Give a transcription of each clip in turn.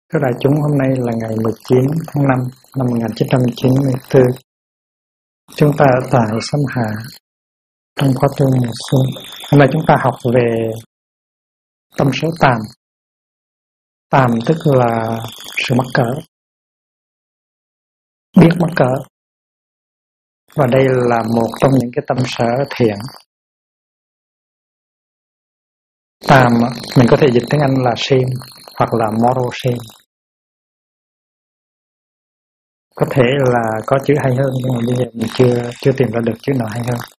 Thưa đại chúng, hôm nay là ngày 19 tháng 5 năm 1994. Chúng ta ở tại Sâm Hà trong khóa tu mùa xuân. Hôm nay chúng ta học về tâm số tàm. Tàm tức là sự mắc cỡ, biết mắc cỡ. Và đây là một trong những cái tâm sở thiện. Tàm mình có thể dịch tiếng Anh là shame hoặc là moral shame. Có thể là có chữ hay hơn, nhưng mà bây giờ mình chưa tìm ra được chữ nào hay hơn.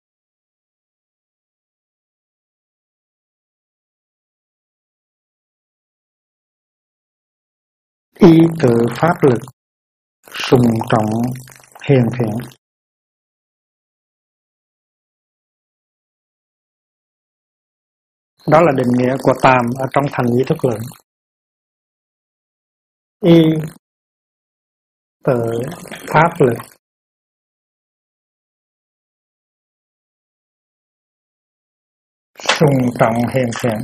Y tự pháp lực, sùng trọng hiền thiện. Đó là định nghĩa của tàm ở trong thành Di Thức Lượng. Y tự pháp lực, sùng trọng hiền thiện.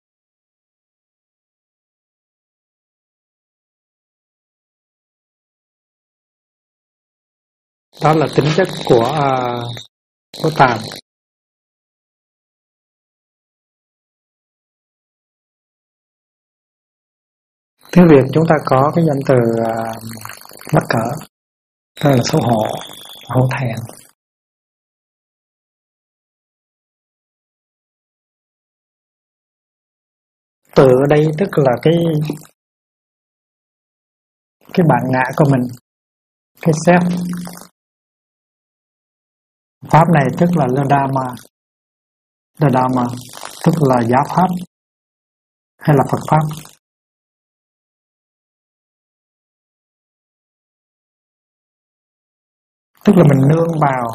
Đó là tính chất của tàm. Tiếng Việt chúng ta có cái danh từ mắc cỡ, đó là xấu hổ, hổ thẹn. Tự ở đây tức là cái bản ngã của mình, cái self. Pháp này tức là Dharma, tức là giáo pháp hay là Phật pháp. Tức là mình nương vào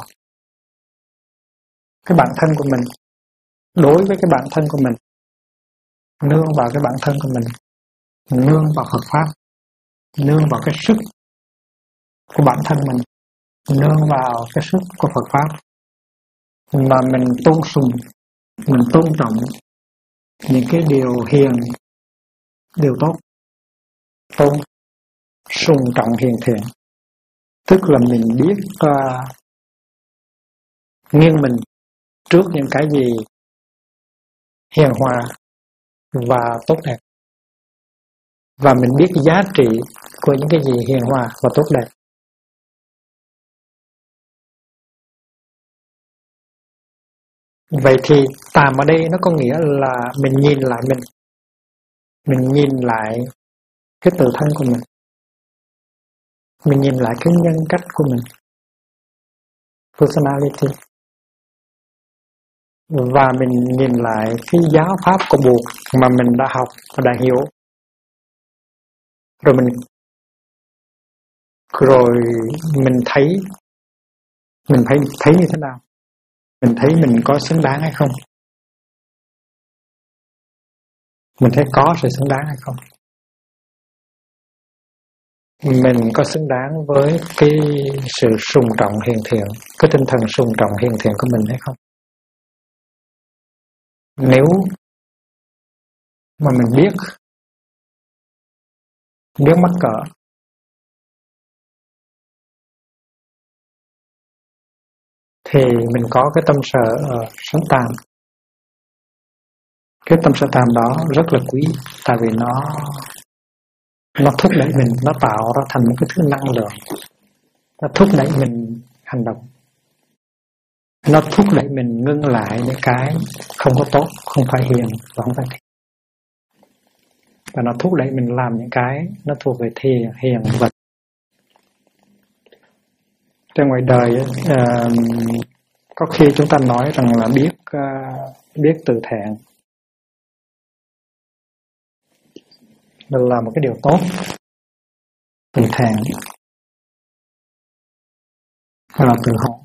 cái bản thân của mình, đối với cái bản thân của mình, nương vào cái bản thân của mình, nương vào Phật pháp, nương vào cái sức của bản thân mình, nương vào cái sức của Phật pháp, mà mình tôn sùng, mình tôn trọng những cái điều hiền, điều tốt, tôn sùng trọng hiền thiện. Tức là mình biết nghiêng mình trước những cái gì hiền hòa và tốt đẹp, và mình biết giá trị của những cái gì hiền hòa và tốt đẹp. Vậy thì tàm ở đây nó có nghĩa là mình nhìn lại mình nhìn lại cái tự thân của mình nhìn lại cái nhân cách của mình, personality, và mình nhìn lại cái giáo pháp của Bụt mà mình đã học và đã hiểu, rồi mình thấy như thế nào, mình thấy mình có xứng đáng hay không, mình thấy có sự xứng đáng hay không, mình có xứng đáng với cái sự sùng trọng hiền thiện, cái tinh thần sùng trọng hiền thiện của mình hay không. Nếu mà mình biết mắc cỡ, thì mình có cái tâm sở sống tàm. Cái tâm sở tàm đó rất là quý, tại vì nó thúc đẩy mình, nó tạo ra thành một cái thứ năng lượng, nó thúc đẩy mình hành động, nó thúc đẩy mình ngưng lại những cái không có tốt, không phải hiền và không phải thiện, và nó thúc đẩy mình làm những cái nó thuộc về hiền vật. Trên ngoài đời có khi chúng ta nói rằng là biết tự thẹn là một cái điều tốt. Tự thẹn hay là tự hậu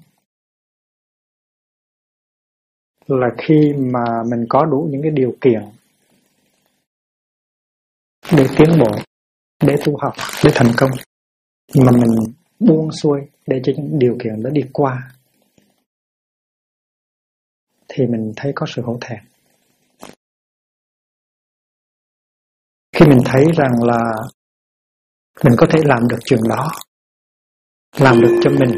là khi mà mình có đủ những cái điều kiện để tiến bộ, để tu học, để thành công, mà mình buông xuôi để cho những điều kiện đó đi qua, thì mình thấy có sự hổ thẹn. Khi mình thấy rằng là mình có thể làm được chuyện đó, làm được cho mình,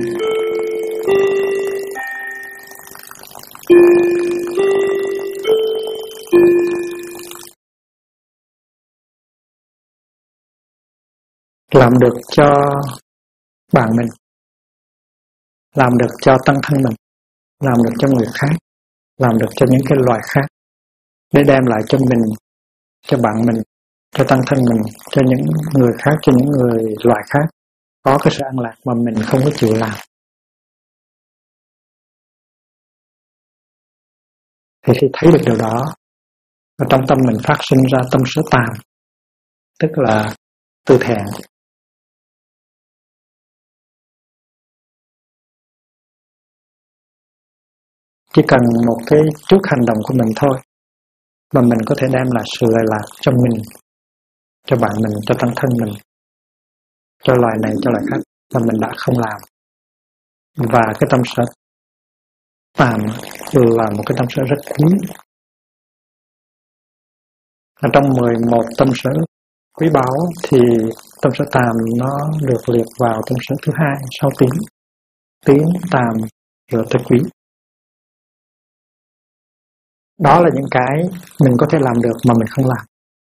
làm được cho bạn mình, làm được cho tăng thân mình, làm được cho người khác, làm được cho những cái loài khác, để đem lại cho mình, cho bạn mình, cho tăng thân mình, cho những người khác, cho những người loài khác có cái sự an lạc mà mình không có chịu làm. Thì khi thấy được điều đó, và trong tâm mình phát sinh ra tâm sở tàm, tức là tư thẹn. Chỉ cần một cái chút hành động của mình thôi mà mình có thể đem lại sự lợi lạc cho mình, cho bạn mình, cho tăng thân mình, cho loài này, cho loài khác mà mình đã không làm. Và cái tâm sở tàm là một cái tâm sở rất quý. Ở trong 11 tâm sở quý báu thì tâm sở tàm nó được liệt vào tâm sở thứ hai sau tín. Tín, tàm, rồi tới quý. Đó là những cái mình có thể làm được mà mình không làm.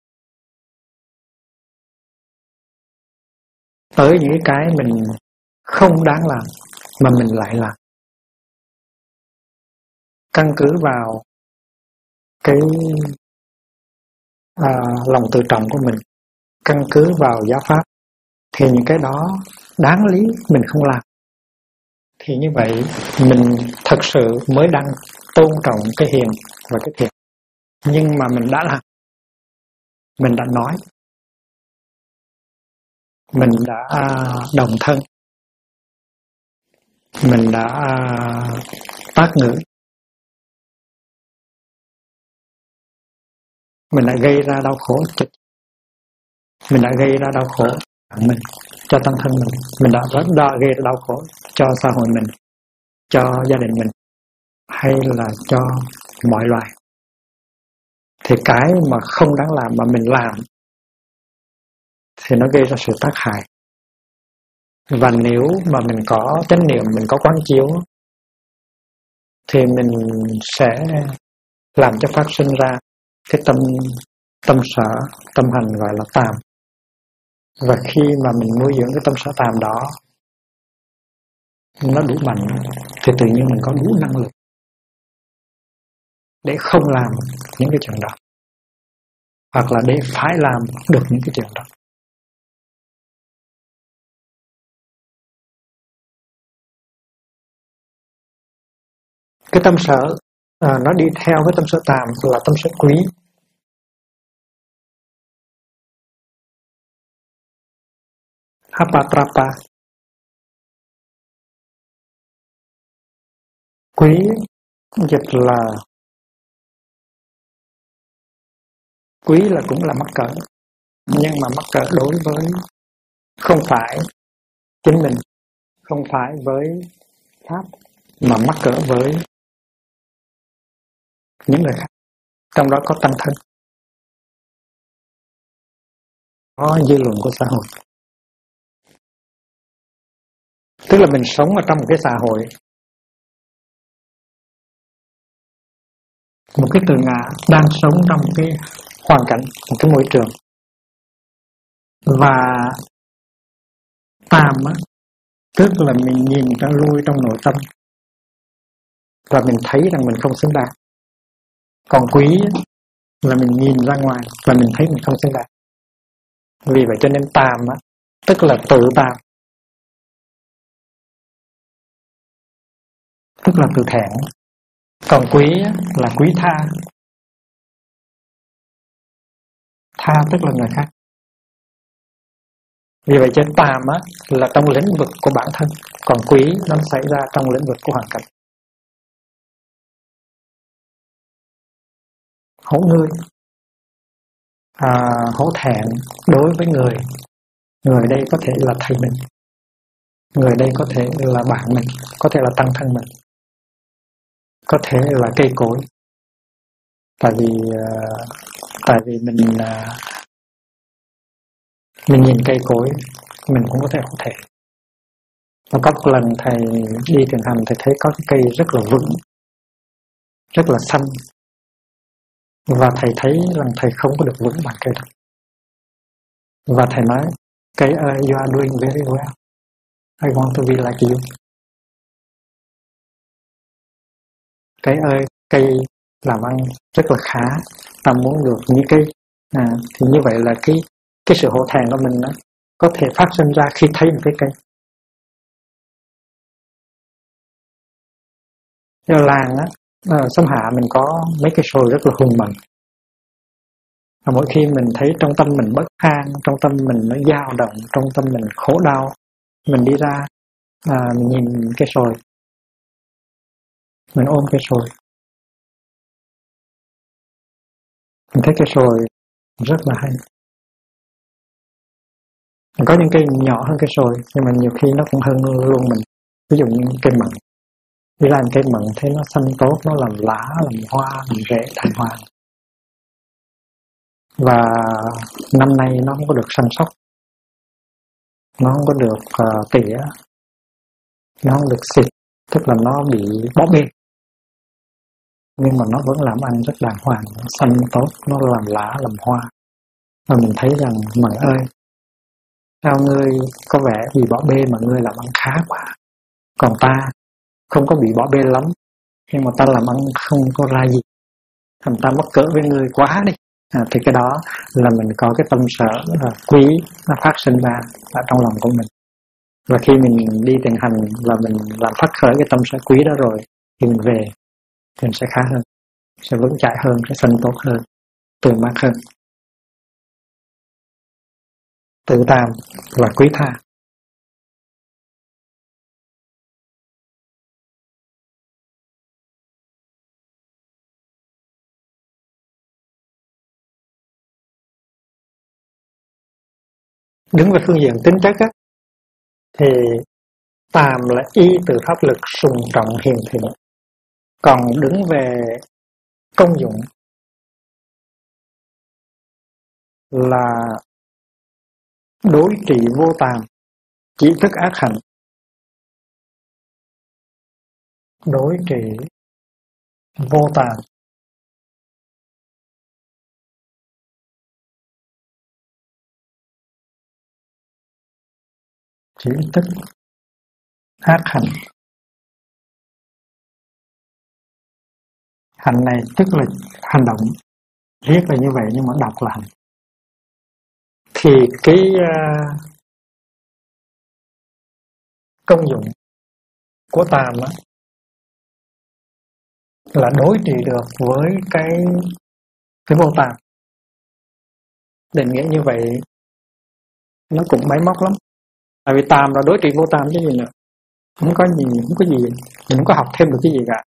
Tới những cái mình không đáng làm mà mình lại làm. Căn cứ vào cái lòng tự trọng của mình, căn cứ vào giáo pháp, thì những cái đó đáng lý mình không làm. Thì như vậy mình thật sự mới đang tôn trọng cái hiền và cái thiện. Nhưng mà mình đã làm, mình đã nói, mình đã đồng thân, mình đã tác ngữ, mình đã gây ra đau khổ, mình đã gây ra đau khổ mình, cho tăng thân mình đã gây ra đau khổ cho xã hội mình, cho gia đình mình, hay là cho mọi loài. Thì cái mà không đáng làm mà mình làm thì nó gây ra sự tác hại. Và nếu mà mình có chánh niệm, mình có quán chiếu, thì mình sẽ làm cho phát sinh ra cái tâm sở, tâm hành gọi là tàm. Và khi mà mình nuôi dưỡng cái tâm sở tàm đó nó đủ mạnh, thì tự nhiên mình có đủ năng lực để không làm những cái chuyện đó, hoặc là để phải làm được những cái chuyện đó. Cái tâm sở nó đi theo cái tâm sở tàm là tâm sở quý. Apatrapa. Quý dịch là quý là cũng là mắc cỡ, nhưng mà mắc cỡ đối với không phải chính mình, không phải với pháp, mà mắc cỡ với những người khác, trong đó có tăng thân, có dư luận của xã hội. Tức là mình sống ở trong một cái xã hội, một cái từ ngã đang sống trong một cái hoàn cảnh, một cái môi trường. Và tàm á, tức là mình nhìn ra lui trong nội tâm và mình thấy rằng mình không xứng đáng. Còn quý là mình nhìn ra ngoài và mình thấy mình không xứng đáng. Vì vậy cho nên tàm á, tức là tự tàm, tức là tự thẹn. Còn quý á, là quý tha. Tha tức là người khác. Vì vậy cho nên tàm á, là trong lĩnh vực của bản thân, còn quý nó xảy ra trong lĩnh vực của hoàn cảnh. Hổ ngươi, hổ thẹn đối với người. Người đây có thể là thầy mình, người đây có thể là bạn mình, có thể là tăng thân mình, có thể là cây cối. Tại vì mình Mình nhìn cây cối, mình cũng có thể. Và có một lần thầy đi thiền hành, thầy thấy có cái cây rất là vững, rất là xanh. Và thầy thấy rằng thầy không có được vững bằng cây đó. Và thầy nói, cây ơi, you are doing very well. I want to be like you. Cây ơi, cây làm ăn rất là khá. Ta muốn được như cây. Thì như vậy là cái sự hổ thẹn của mình đó, có thể phát sinh ra khi thấy một cái cây. Ở làng á, ở Sông Hạ mình có mấy cái sồi rất là hùng mạnh. Và mỗi khi mình thấy trong tâm mình bất an, trong tâm mình nó dao động, trong tâm mình khổ đau, mình đi ra, mình nhìn cái sồi, mình ôm cái sồi, mình thấy cái sồi rất là hay. Có những cây nhỏ hơn cái sồi, nhưng mà nhiều khi nó cũng hơn luôn mình. Ví dụ như cây mận, đi làm cây mận thấy nó xanh tốt, nó làm lá, làm hoa, làm rễ đàng hoàng. Và năm nay nó không có được săn sóc, nó không có được tỉa, nó không được xịt, tức là nó bị bó bê. Nhưng mà nó vẫn làm ăn rất đàng hoàng, nó xanh tốt, nó làm lá, làm hoa. Và mình thấy rằng, Mận ơi, sao ngươi có vẻ bị bỏ bê mà ngươi làm ăn khá quá. Còn ta không có bị bỏ bê lắm, nhưng mà ta làm ăn không có ra gì. Thành ta mắc cỡ với ngươi quá đi. Thì cái đó là mình có cái tâm sở quý nó phát sinh ra ở trong lòng của mình. Và khi mình đi thiền hành và mình làm phát khởi cái tâm sở quý đó rồi, thì mình về thì mình sẽ khá hơn, sẽ vững chãi hơn, sẽ sanh tốt hơn, tươi mát hơn. Tự tam và quý tha. Đứng về phương diện tính chất á, thì tam là y từ pháp lực sùng trọng hiền thịnh. Còn đứng về công dụng là đối trị vô tàm, chỉ thức ác hành. Đối trị vô tàm, chỉ thức ác hành. Hành này tức là hành động, viết là như vậy nhưng mà đọc là hành. Thì cái công dụng của tam á, là đối trị được với cái vô tàm. Định nghĩa như vậy nó cũng máy móc lắm. Tại vì tam là đối trị vô tam chứ gì nữa. Không có gì, mình không có học thêm được cái gì cả.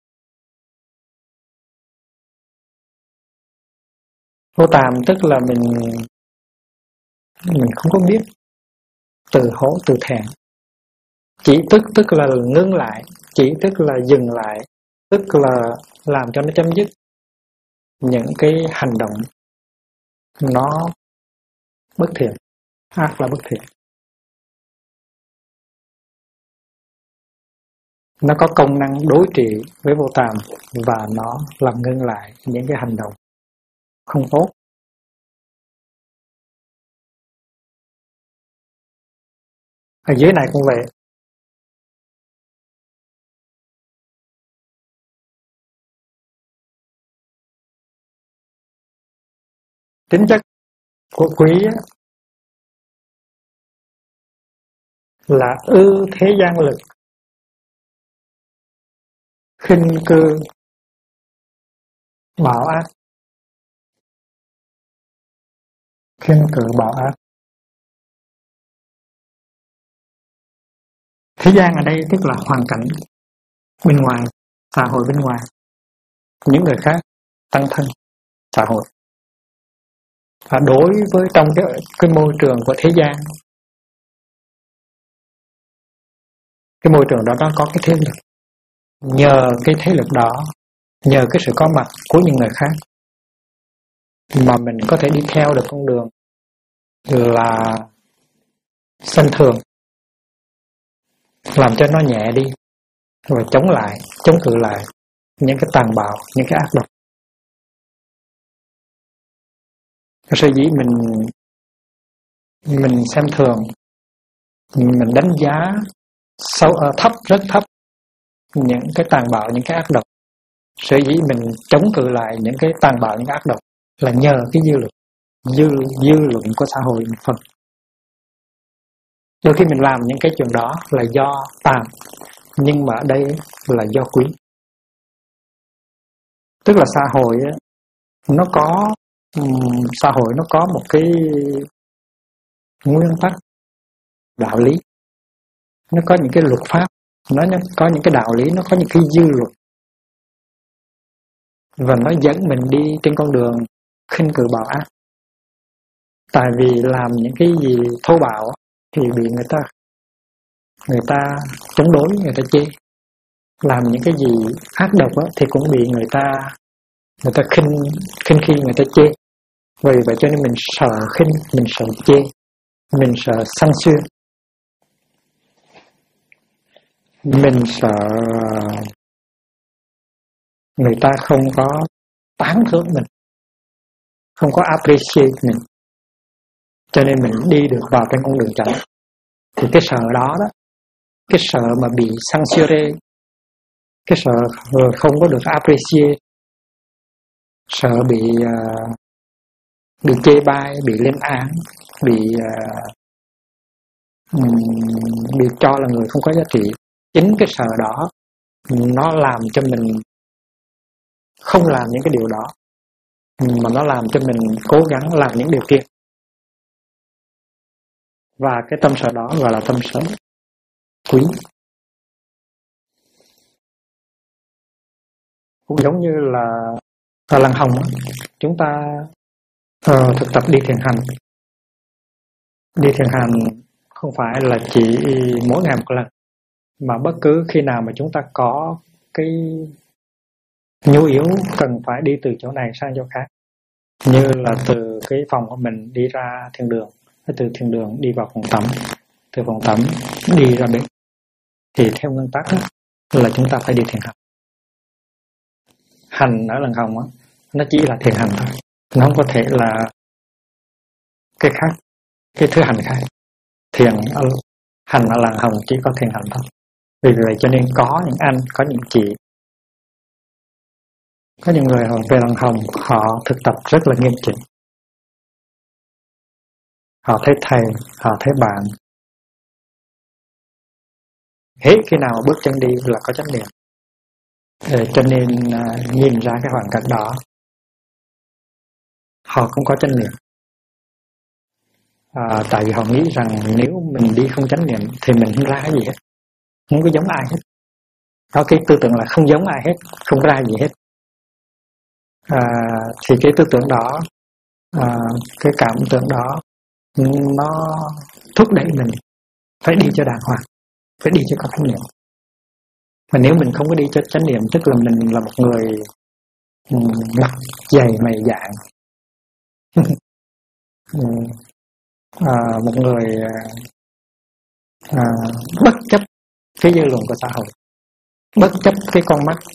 Vô tàm tức là mình không có biết, từ hổ từ thẹn. Chỉ tức là ngưng lại, chỉ tức là dừng lại, tức là làm cho nó chấm dứt những cái hành động nó bất thiện, ác là bất thiện. Nó có công năng đối trị với vô tàm và nó làm ngưng lại những cái hành động không tốt. Ở dưới này cũng vậy. Tính chất của quý là ư thế gian lực, khinh cư bảo ác. Khinh cử bảo ác. Thế gian ở đây tức là hoàn cảnh bên ngoài, xã hội bên ngoài, những người khác, tăng thân, xã hội. Và đối với trong cái môi trường của thế gian, cái môi trường đó nó có cái thế lực. Nhờ cái thế lực đó, nhờ cái sự có mặt của những người khác mà mình có thể đi theo được con đường là xem thường, làm cho nó nhẹ đi, rồi chống cự lại những cái tàn bạo, những cái ác độc. Sở dĩ mình xem thường, mình đánh giá thấp, rất thấp những cái tàn bạo, những cái ác độc. Sở dĩ mình chống cự lại những cái tàn bạo, những ác độc là nhờ cái dư luận của xã hội một phần. Đôi khi mình làm những cái chuyện đó là do tàn, nhưng mà ở đây là do quý. Tức là xã hội nó có một cái nguyên tắc đạo lý, nó có những cái luật pháp, nó có những cái đạo lý, nó có những cái dư luật, và nó dẫn mình đi trên con đường khinh cử bạo ác. Tại vì làm những cái gì thô bạo thì bị người ta chống đối, người ta chê. Làm những cái gì ác độc thì cũng bị người ta khinh khi, người ta chê. Vì vậy cho nên mình sợ khinh, mình sợ chê, mình sợ sanh xưa, mình sợ người ta không có tán thưởng mình, không có appreciate mình, cho nên mình đi được vào trên con đường chánh. Thì cái sợ đó, cái sợ mà bị censuré, cái sợ không có được appreciate, sợ bị chê bai, bị lên án, bị cho là người không có giá trị. Chính cái sợ đó nó làm cho mình không làm những cái điều đó, mà nó làm cho mình cố gắng làm những điều kia. Và cái tâm sợ đó gọi là tâm sợ quý. Cũng giống như là ở Lăng Hồng, chúng ta thực tập đi thiền hành. Đi thiền hành không phải là chỉ mỗi ngày một lần, mà bất cứ khi nào mà chúng ta có cái nhu yếu cần phải đi từ chỗ này sang chỗ khác, như là từ cái phòng của mình đi ra thiền đường, từ thiền đường đi vào phòng tắm, từ phòng tắm đi ra bếp, thì theo nguyên tắc là chúng ta phải đi thiền hành. Hành ở Lăng Hồng nó chỉ là thiền hành thôi, nó không có thể là cái khác, cái thứ hành khác. Hành ở Lăng Hồng chỉ có thiền hành thôi. Vì vậy cho nên có những anh, có những chị, có những người họ về Lăng Hồng, họ thực tập rất là nghiêm chỉnh. Họ thấy thầy, họ thấy bạn, hết khi nào bước chân đi là có chánh niệm. Cho nên nhìn ra cái hoàn cảnh đó, họ cũng có chánh niệm. Tại vì họ nghĩ rằng nếu mình đi không chánh niệm thì mình không ra cái gì hết, không có giống ai hết. Có cái tư tưởng là không giống ai hết, không ra gì hết. Thì cái tư tưởng đó, cái cảm tưởng đó, nó thúc đẩy mình phải đi cho đàng hoàng, phải đi cho có chánh niệm. Mà nếu mình không có đi cho chánh niệm, tức là mình là một người mặt dày mày dạn, một người bất chấp cái dư luận của xã hội, bất chấp cái con mắt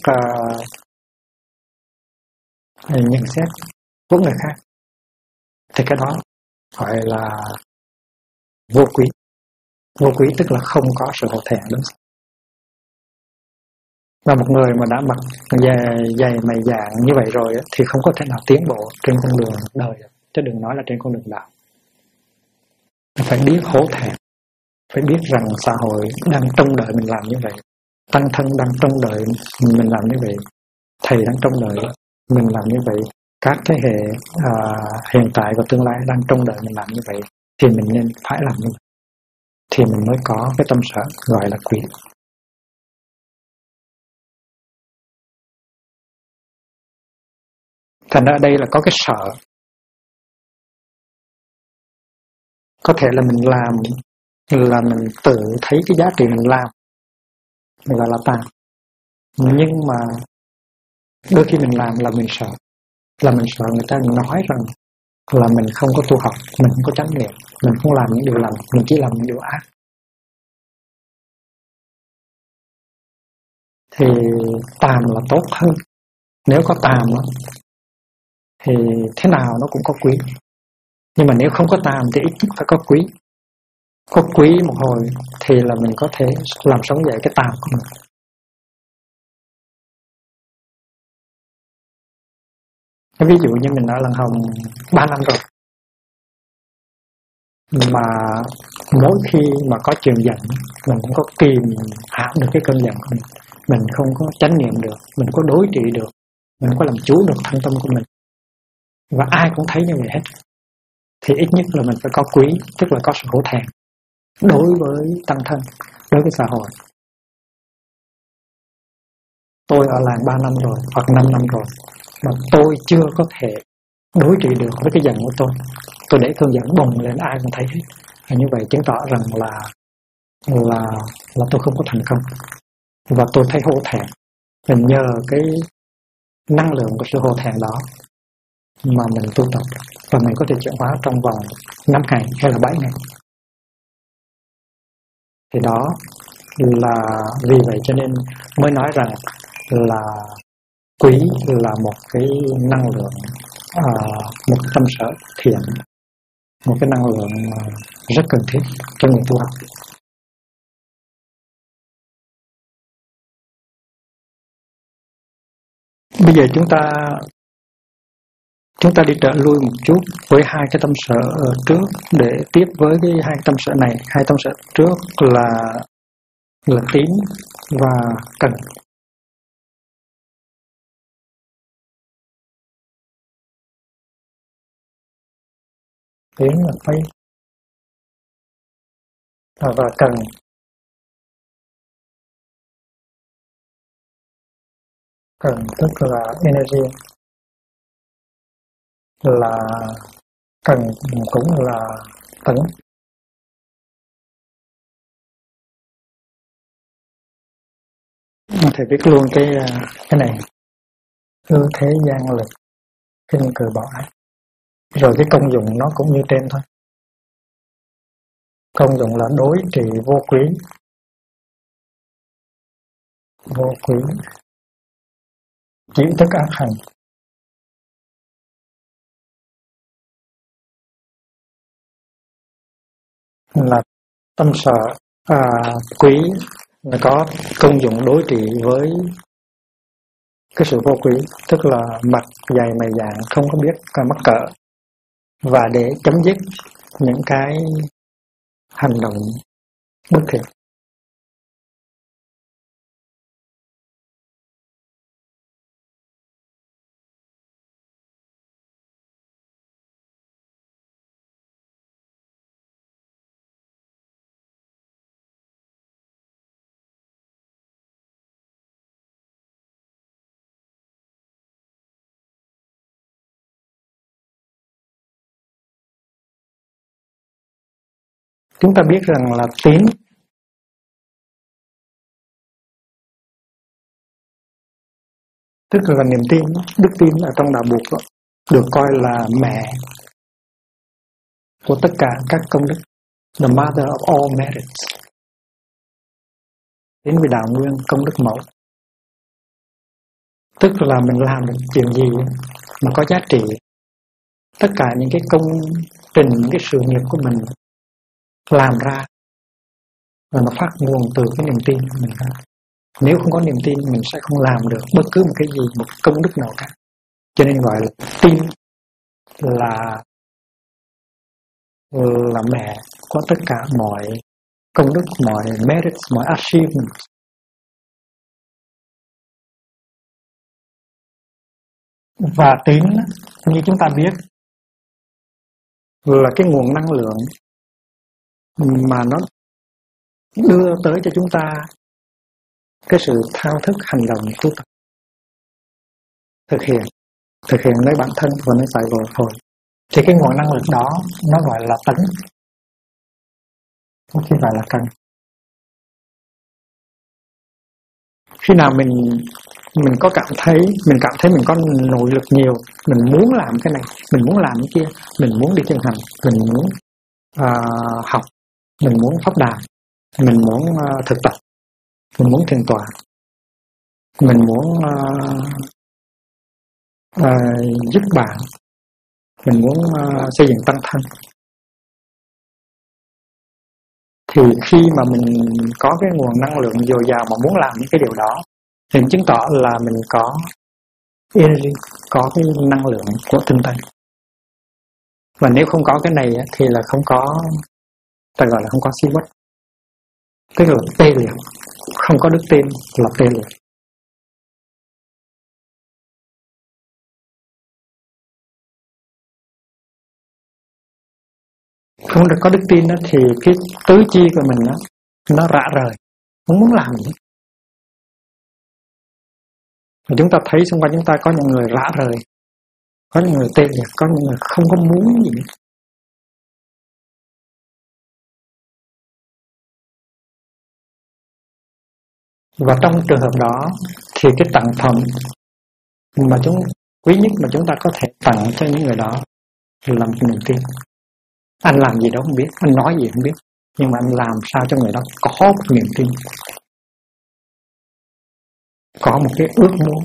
nhận xét của người khác, thì cái đó gọi là vô quý. Vô quý tức là không có sự hổ thẹn đúng. Và một người mà đã mặc dày mày dạn như vậy rồi thì không có thể nào tiến bộ trên con đường đời, chứ đừng nói là trên con đường đạo. Phải biết hổ thẹn, phải biết rằng xã hội đang trông đợi mình làm như vậy, tăng thân đang trông đợi mình làm như vậy, thầy đang trông đợi mình làm như vậy, các thế hệ hiện tại và tương lai đang trông đợi mình làm như vậy, thì mình nên phải làm như vậy, thì mình mới có cái tâm sợ gọi là quý. Thành ra ở đây là có cái sợ. Có thể là mình làm là mình tự thấy cái giá trị mình làm, mình gọi là tàn. Nhưng mà đôi khi mình làm là mình sợ. Là mình sợ người ta nói rằng là mình không có tu học, mình không có chánh niệm, mình không làm những điều lành, mình chỉ làm những điều ác, thì tàm là tốt hơn. Nếu có tàm thì thế nào nó cũng có quý, nhưng mà nếu không có tàm thì ít nhất phải có quý. Có quý một hồi thì là mình có thể làm sống dậy cái tàm của mình. Ví dụ như mình ở Lăng Hồng 3 năm rồi, mà mỗi khi mà có chuyện giận, mình cũng có kìm hãm được cái cơn giận của mình. Mình không có chánh niệm được, mình không có đối trị được, mình không có làm chủ được thân tâm của mình. Và ai cũng thấy như vậy hết. Thì ít nhất là mình phải có quý, tức là có sự hổ thẹn đối với tăng thân, đối với xã hội. Tôi ở làng 3 năm rồi, hoặc 5 năm rồi, mà tôi chưa có thể đối trị được với cái giận của tôi. Tôi để cơn giận bùng lên ai cũng thấy hết. Như vậy chứng tỏ rằng là tôi không có thành công. Và tôi thấy hổ thẹn. Mình nhờ cái năng lượng của sự hổ thẹn đó mà mình tu tập, và mình có thể chuyển hóa trong vòng 5 ngày hay là 7 ngày. Thì đó là vì vậy cho nên mới nói rằng là quý là một cái năng lượng, một cái tâm sở thiện, một cái năng lượng rất cần thiết cho người tu học. Bây giờ chúng ta đi trở lui một chút với hai cái tâm sở trước để tiếp với cái hai tâm sở này. Hai tâm sở trước là tín và cần. Tín là faith và cần tức là energy, là cần cũng là tấn. Thầy biết luôn cái này, ưu thế gian lực, kinh cừ bảo ác. Rồi cái công dụng nó cũng như trên thôi. Công dụng là đối trị vô quý, chịu tất ác hành. Là tâm sở quý là có công dụng đối trị với cái sự vô quý, tức là mặt dày mày dạn, không có biết mắc cỡ, và để chấm dứt những cái hành động bất thiện. Chúng ta biết rằng là tín tức là niềm tin, đức tin ở trong đạo Phật đó, được coi là mẹ của tất cả các công đức, the mother of all merits. Đến với đạo nguyên công đức mẫu, tức là mình làm được chuyện gì mà có giá trị, tất cả những cái công trình, những cái sự nghiệp của mình làm ra và nó phát nguồn từ cái niềm tin của mình ra. Nếu không có niềm tin, mình sẽ không làm được bất cứ một cái gì, một công đức nào cả. Cho nên gọi là tin là mẹ của tất cả mọi công đức, mọi merits, mọi achievements. Và tín như chúng ta biết là cái nguồn năng lượng mà nó đưa tới cho chúng ta cái sự thao thức hành động tu tập, thực hiện lấy bản thân và lấy phải vô thôi. Thì cái nguồn năng lượng đó nó gọi là tấn, không chỉ gọi là cần. Khi nào mình có cảm thấy mình có nội lực nhiều, mình muốn làm cái này, mình muốn làm cái kia, mình muốn đi chân hành, mình muốn học, mình muốn pháp đàm, mình muốn thực tập, mình muốn thiền tọa, mình muốn giúp bạn, mình muốn xây dựng tăng thân. Thì khi mà mình có cái nguồn năng lượng dồi dào mà muốn làm những cái điều đó, thì chứng tỏ là mình có energy, có cái năng lượng của tinh tấn. Và nếu không có cái này thì là không có, ta gọi là không có siêu bất, tức là tê liệt, không có đức tin là tê liệt. Không được có đức tin đó, thì cái tứ chi của mình đó, nó rã rời, không muốn làm gì. Và chúng ta thấy xung quanh chúng ta có những người rã rời, có những người tê liệt, có những người không có muốn gì. Và trong trường hợp đó thì cái tặng phẩm mà quý nhất mà chúng ta có thể tặng cho những người đó là một niềm tin. Anh làm gì đó không biết, anh nói gì không biết, nhưng mà anh làm sao cho người đó có một niềm tin, có một cái ước muốn.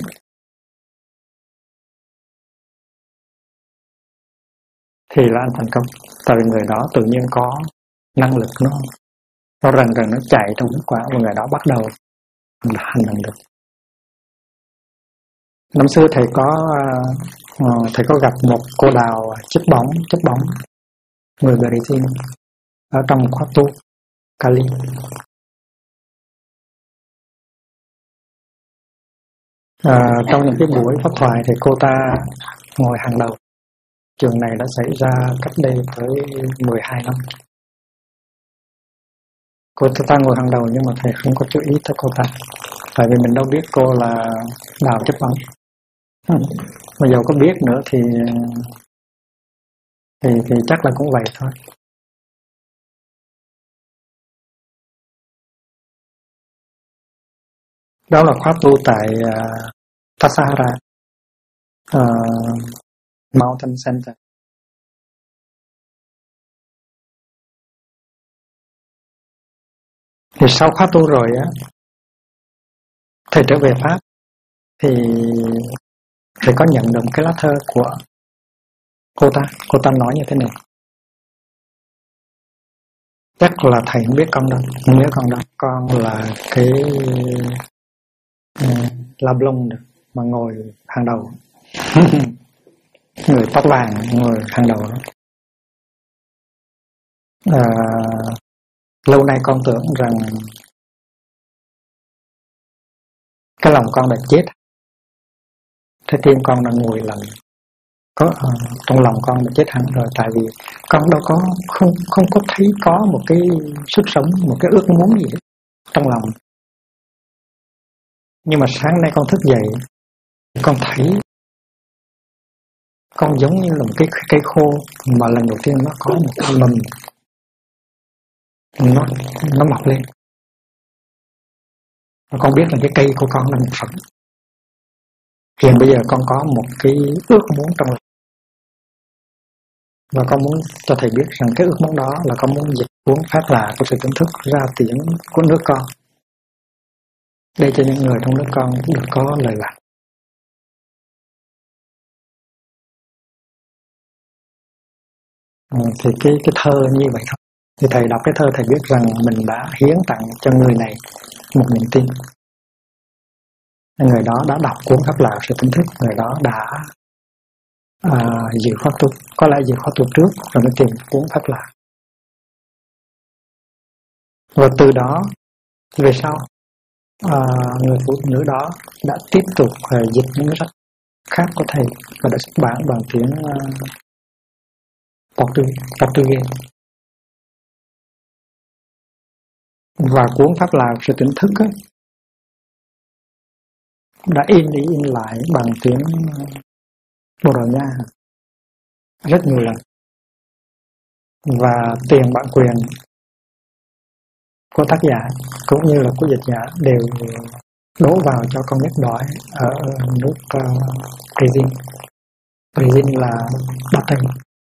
Thì là anh thành công. Tại vì người đó tự nhiên có năng lực, nó rần nó chạy trong huyết quản, và người đó bắt đầu hành động được. Năm xưa thầy có gặp một cô đào chích bóng người Brazil ở trong khóa tu Cali. Trong những cái buổi pháp thoại thì cô ta ngồi hàng đầu. Trường này đã xảy ra cách đây tới 12 năm. Cô ta ngồi hàng đầu nhưng mà thầy không có chú ý tới cô ta, tại vì mình đâu biết cô là đào chấp bóng. Mà dầu có biết nữa thì chắc là cũng vậy thôi. Đó là khóa tu tại Tassajara Mountain Center. Thì sau khóa tu rồi á, thầy trở về Pháp thì thầy có nhận được cái lá thơ của cô ta. Cô ta nói như thế này: chắc là thầy không biết con đâu, không nhớ con đâu. Con là cái la blông mà ngồi hàng đầu. Người tóc vàng ngồi hàng đầu. Lâu nay con tưởng rằng cái lòng con đã chết, trái tim con đã nguội lạnh, trong lòng con đã chết hẳn rồi. Tại vì con đâu có không có thấy có một cái sức sống, một cái ước muốn gì trong lòng. Nhưng mà sáng nay con thức dậy, con thấy con giống như là một cái cây khô mà lần đầu tiên nó có một cái mầm, nó mọc lên. Và con biết là cái cây của con là một phần. Hiện bây giờ con có một cái ước muốn trong lòng, và con muốn cho thầy biết rằng cái ước muốn đó là con muốn dịch cuốn pháp lạ của sự tỉnh thức ra tiếng của nước con, để cho những người trong nước con được có lời lạc. Thì cái thơ như vậy thôi. Thì thầy đọc cái thơ, thầy biết rằng mình đã hiến tặng cho người này một niềm tin. Người đó đã đọc cuốn pháp lạ sự tỉnh thức, người đó đã dự khóa tu, có lẽ dự khóa tu trước rồi mới tìm cuốn pháp lạ. Và từ đó về sau, người phụ nữ đó đã tiếp tục dịch những sách khác của thầy và đã xuất bản bằng tiếng Portuguese. Và cuốn pháp lạ sự tỉnh thức ấy, đã in lại bằng tiếng Bồ Đào Nha rất nhiều lần, và tiền bản quyền của tác giả cũng như là của dịch giả đều đổ vào cho con nít đói ở nước Brazil. Tùy Vinh là Ba Tây.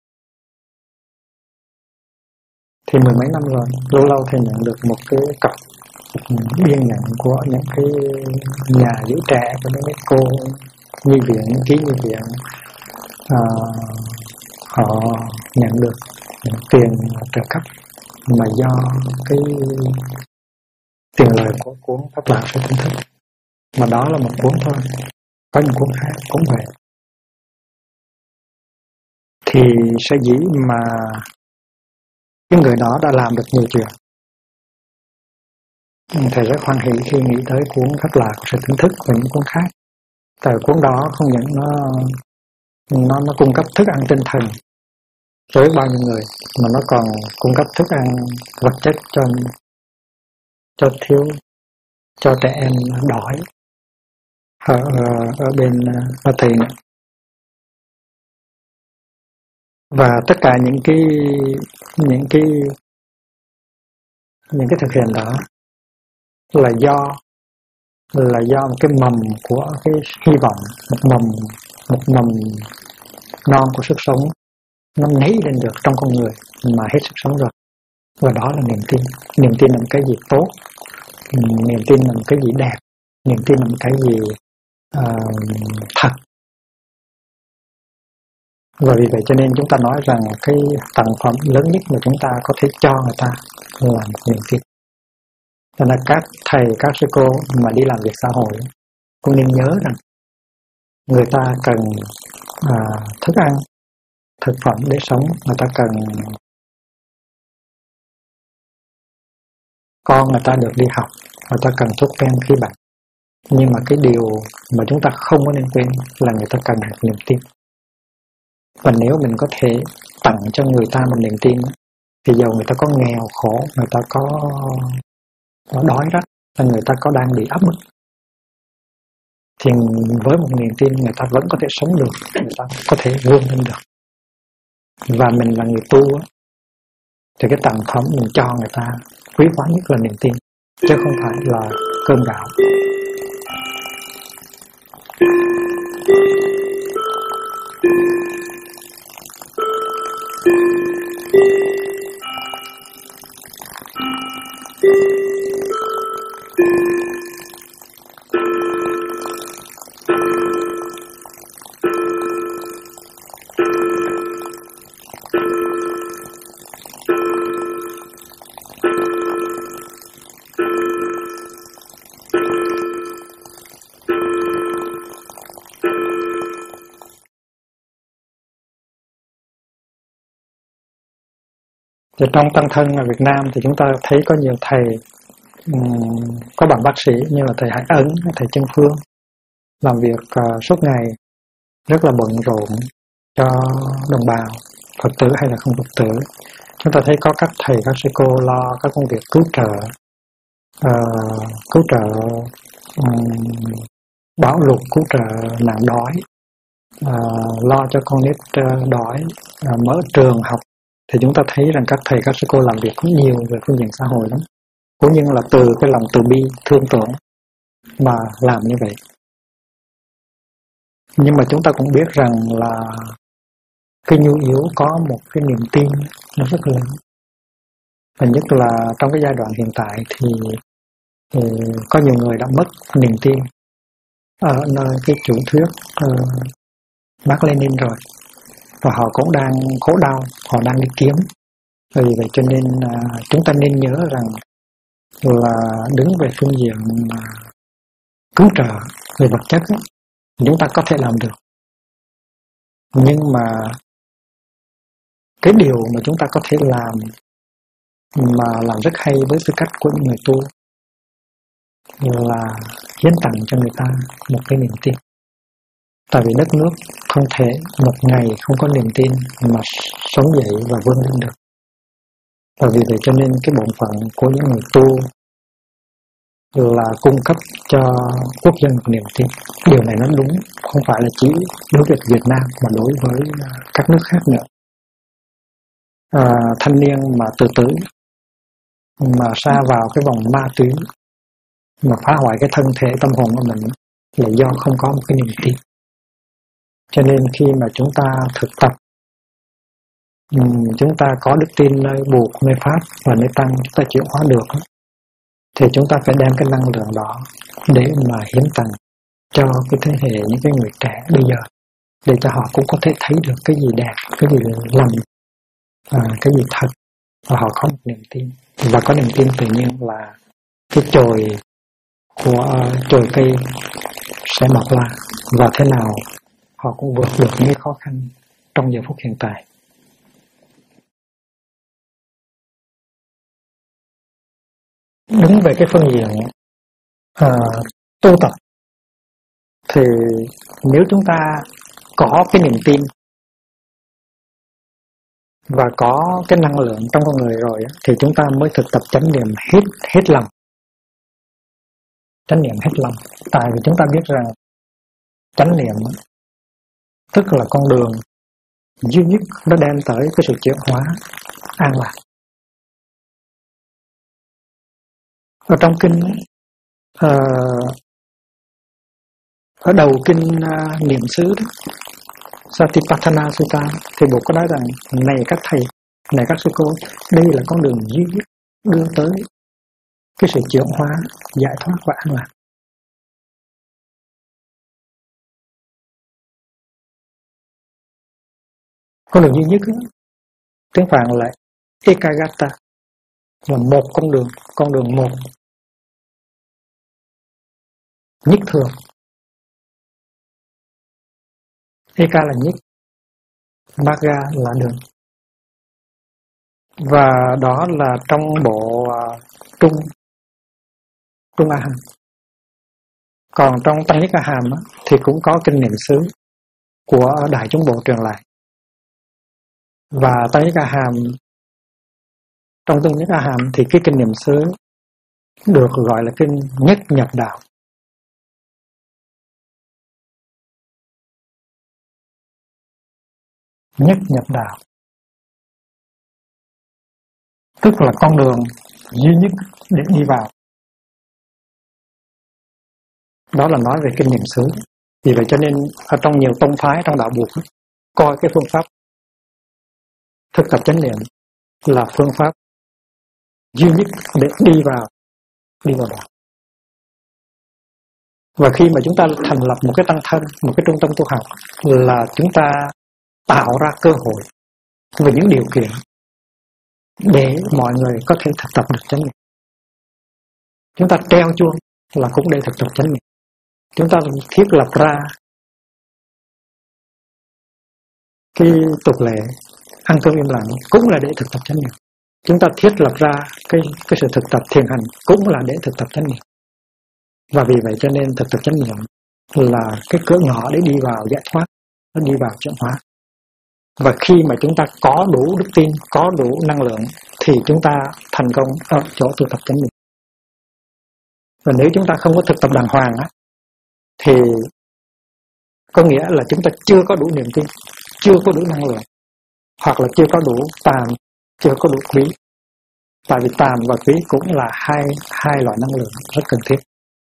Thì mười mấy năm rồi, lâu lâu thì nhận được một cái cặp biên nhận của những cái nhà giữ trẻ của những cái cô nhi viện, ký nhi viện, họ nhận được những tiền trợ cấp mà do cái tiền lời của cuốn Pháp Lạc Sự Tỉnh Thức, mà đó là một cuốn thôi, có những cuốn khác cũng vậy. Thì sở dĩ mà cái người đó đã làm được nhiều chuyện. Thầy rất hoan hỷ khi nghĩ tới cuốn Pháp Lạc Sự Tỉnh Thức và những cuốn khác. Tại cuốn đó không những nó cung cấp thức ăn tinh thần cho biết bao nhiêu người, mà nó còn cung cấp thức ăn vật chất cho thiếu, cho trẻ em đói ở bên Ba Tây này. Và tất cả những cái thực hiện đó là do một cái mầm của cái hy vọng, một mầm non của sức sống, nó nảy lên được trong con người mà hết sức sống rồi. Và đó là niềm tin. Niềm tin là một cái gì tốt, niềm tin là một cái gì đẹp, niềm tin là một cái gì thật. Và vì vậy cho nên chúng ta nói rằng cái tặng phẩm lớn nhất mà chúng ta có thể cho người ta là một niềm tin. Cho nên các thầy, các sư cô mà đi làm việc xã hội cũng nên nhớ rằng người ta cần thức ăn, thực phẩm để sống, người ta cần con người ta được đi học, người ta cần thuốc men khi bệnh. Nhưng mà cái điều mà chúng ta không có nên quên là người ta cần một niềm tin. Và nếu mình có thể tặng cho người ta một niềm tin, thì dầu người ta có nghèo khổ, người ta có đói rách, và người ta có đang bị áp bức, thì với một niềm tin người ta vẫn có thể sống được, người ta có thể vươn lên được. Và mình là người tu thì cái tặng phẩm mình cho người ta quý hóa nhất là niềm tin, chứ không phải là cơm gạo. Thì trong tăng thân ở Việt Nam thì chúng ta thấy có nhiều thầy có bằng bác sĩ như là thầy Hải Ấn, thầy Chân Phương, làm việc suốt ngày rất là bận rộn cho đồng bào Phật tử hay là không Phật tử. Chúng ta thấy có các thầy, các sư cô lo các công việc cứu trợ bão lụt, cứu trợ nạn đói, lo cho con nít đói, mở trường học. Thì chúng ta thấy rằng các thầy, các sư cô làm việc cũng nhiều về phương diện xã hội lắm. Cũng như là từ cái lòng từ bi, thương tưởng mà làm như vậy. Nhưng mà chúng ta cũng biết rằng là cái nhu yếu có một cái niềm tin nó rất lớn. Và nhất là trong cái giai đoạn hiện tại thì có nhiều người đã mất niềm tin ở nơi cái chủ thuyết Mác Lênin rồi. Và họ cũng đang khổ đau, họ đang đi kiếm. Vì vậy cho nên chúng ta nên nhớ rằng là đứng về phương diện cứu trợ về vật chất ấy, chúng ta có thể làm được. Nhưng mà cái điều mà chúng ta có thể làm mà làm rất hay với tư cách của những người tu là hiến tặng cho người ta một cái niềm tin. Tại vì đất nước không thể một ngày không có niềm tin mà sống dậy và vươn lên được. Và vì vậy cho nên cái bổn phận của những người tu là cung cấp cho quốc dân một niềm tin. Điều này nó đúng, không phải là chỉ đối với Việt Nam mà đối với các nước khác nữa. Thanh niên mà tự tử, mà sa vào cái vòng ma túy, mà phá hoại cái thân thể tâm hồn của mình là do không có một cái niềm tin. Cho nên khi mà chúng ta thực tập, chúng ta có đức tin nơi buộc, nơi pháp và nơi tăng, chúng ta chuyển hóa được, thì chúng ta phải đem cái năng lượng đó để mà hiến tặng cho cái thế hệ những cái người trẻ bây giờ, để cho họ cũng có thể thấy được cái gì đẹp, cái gì lành, cái gì thật, và họ có một niềm tin. Và có niềm tin tự nhiên là cái chồi của chồi cây sẽ mọc ra, và thế nào họ cũng vượt được những khó khăn trong giờ phút hiện tại. Đứng về cái phương diện tu tập, thì nếu chúng ta có cái niềm tin và có cái năng lượng trong con người rồi, thì chúng ta mới thực tập chánh niệm hết lòng. Chánh niệm hết lòng. Tại vì chúng ta biết rằng chánh niệm tức là con đường duy nhất nó đem tới cái sự chuyển hóa an lạc. Ở trong kinh, ở đầu kinh niệm xứ đó, Satipatthana Sutta, thì Bụt có nói rằng: này các thầy, này các sư cô, đây là con đường duy nhất đưa tới cái sự chuyển hóa, giải thoát và an lạc. Con đường duy nhất đó, tiếng Phạn là Ekagata, là một con đường một, nhất thường. Eka là nhất, Magga là đường. Và đó là trong bộ Trung A Hàm. Còn trong Tăng Nhất A Hàm thì cũng có kinh niệm xứ của Đại Chúng Bộ truyền lại. Và Tăng Nhất A Hàm, trong Tăng Nhất A Hàm thì cái kinh niệm xứ được gọi là kinh Nhất Nhập Đạo. Nhất nhập đạo tức là con đường duy nhất để đi vào. Đó là nói về kinh niệm xứ. Vì vậy cho nên ở trong nhiều tông phái trong đạo Bụt coi cái phương pháp thực tập chánh niệm là phương pháp duy nhất để đi vào đó. Và khi mà chúng ta thành lập một cái tăng thân, một cái trung tâm tu học, là chúng ta tạo ra cơ hội và những điều kiện để mọi người có thể thực tập được chánh niệm. Chúng ta treo chuông là cũng để thực tập chánh niệm. Chúng ta thiết lập ra cái tục lệ ăn cơm im lặng cũng là để thực tập chánh niệm. Chúng ta thiết lập ra cái sự thực tập thiền hành cũng là để thực tập chánh niệm. Và vì vậy cho nên thực tập chánh niệm là cái cửa ngõ để đi vào giải thoát, nó đi vào chuyển hóa. Và khi mà chúng ta có đủ đức tin, có đủ năng lượng, thì chúng ta thành công ở chỗ thực tập chánh niệm. Và nếu chúng ta không có thực tập đàng hoàng thì có nghĩa là chúng ta chưa có đủ niềm tin, chưa có đủ năng lượng, hoặc là chưa có đủ tàm, chưa có đủ quý. Tại vì tàm và quý cũng là hai loại năng lượng rất cần thiết.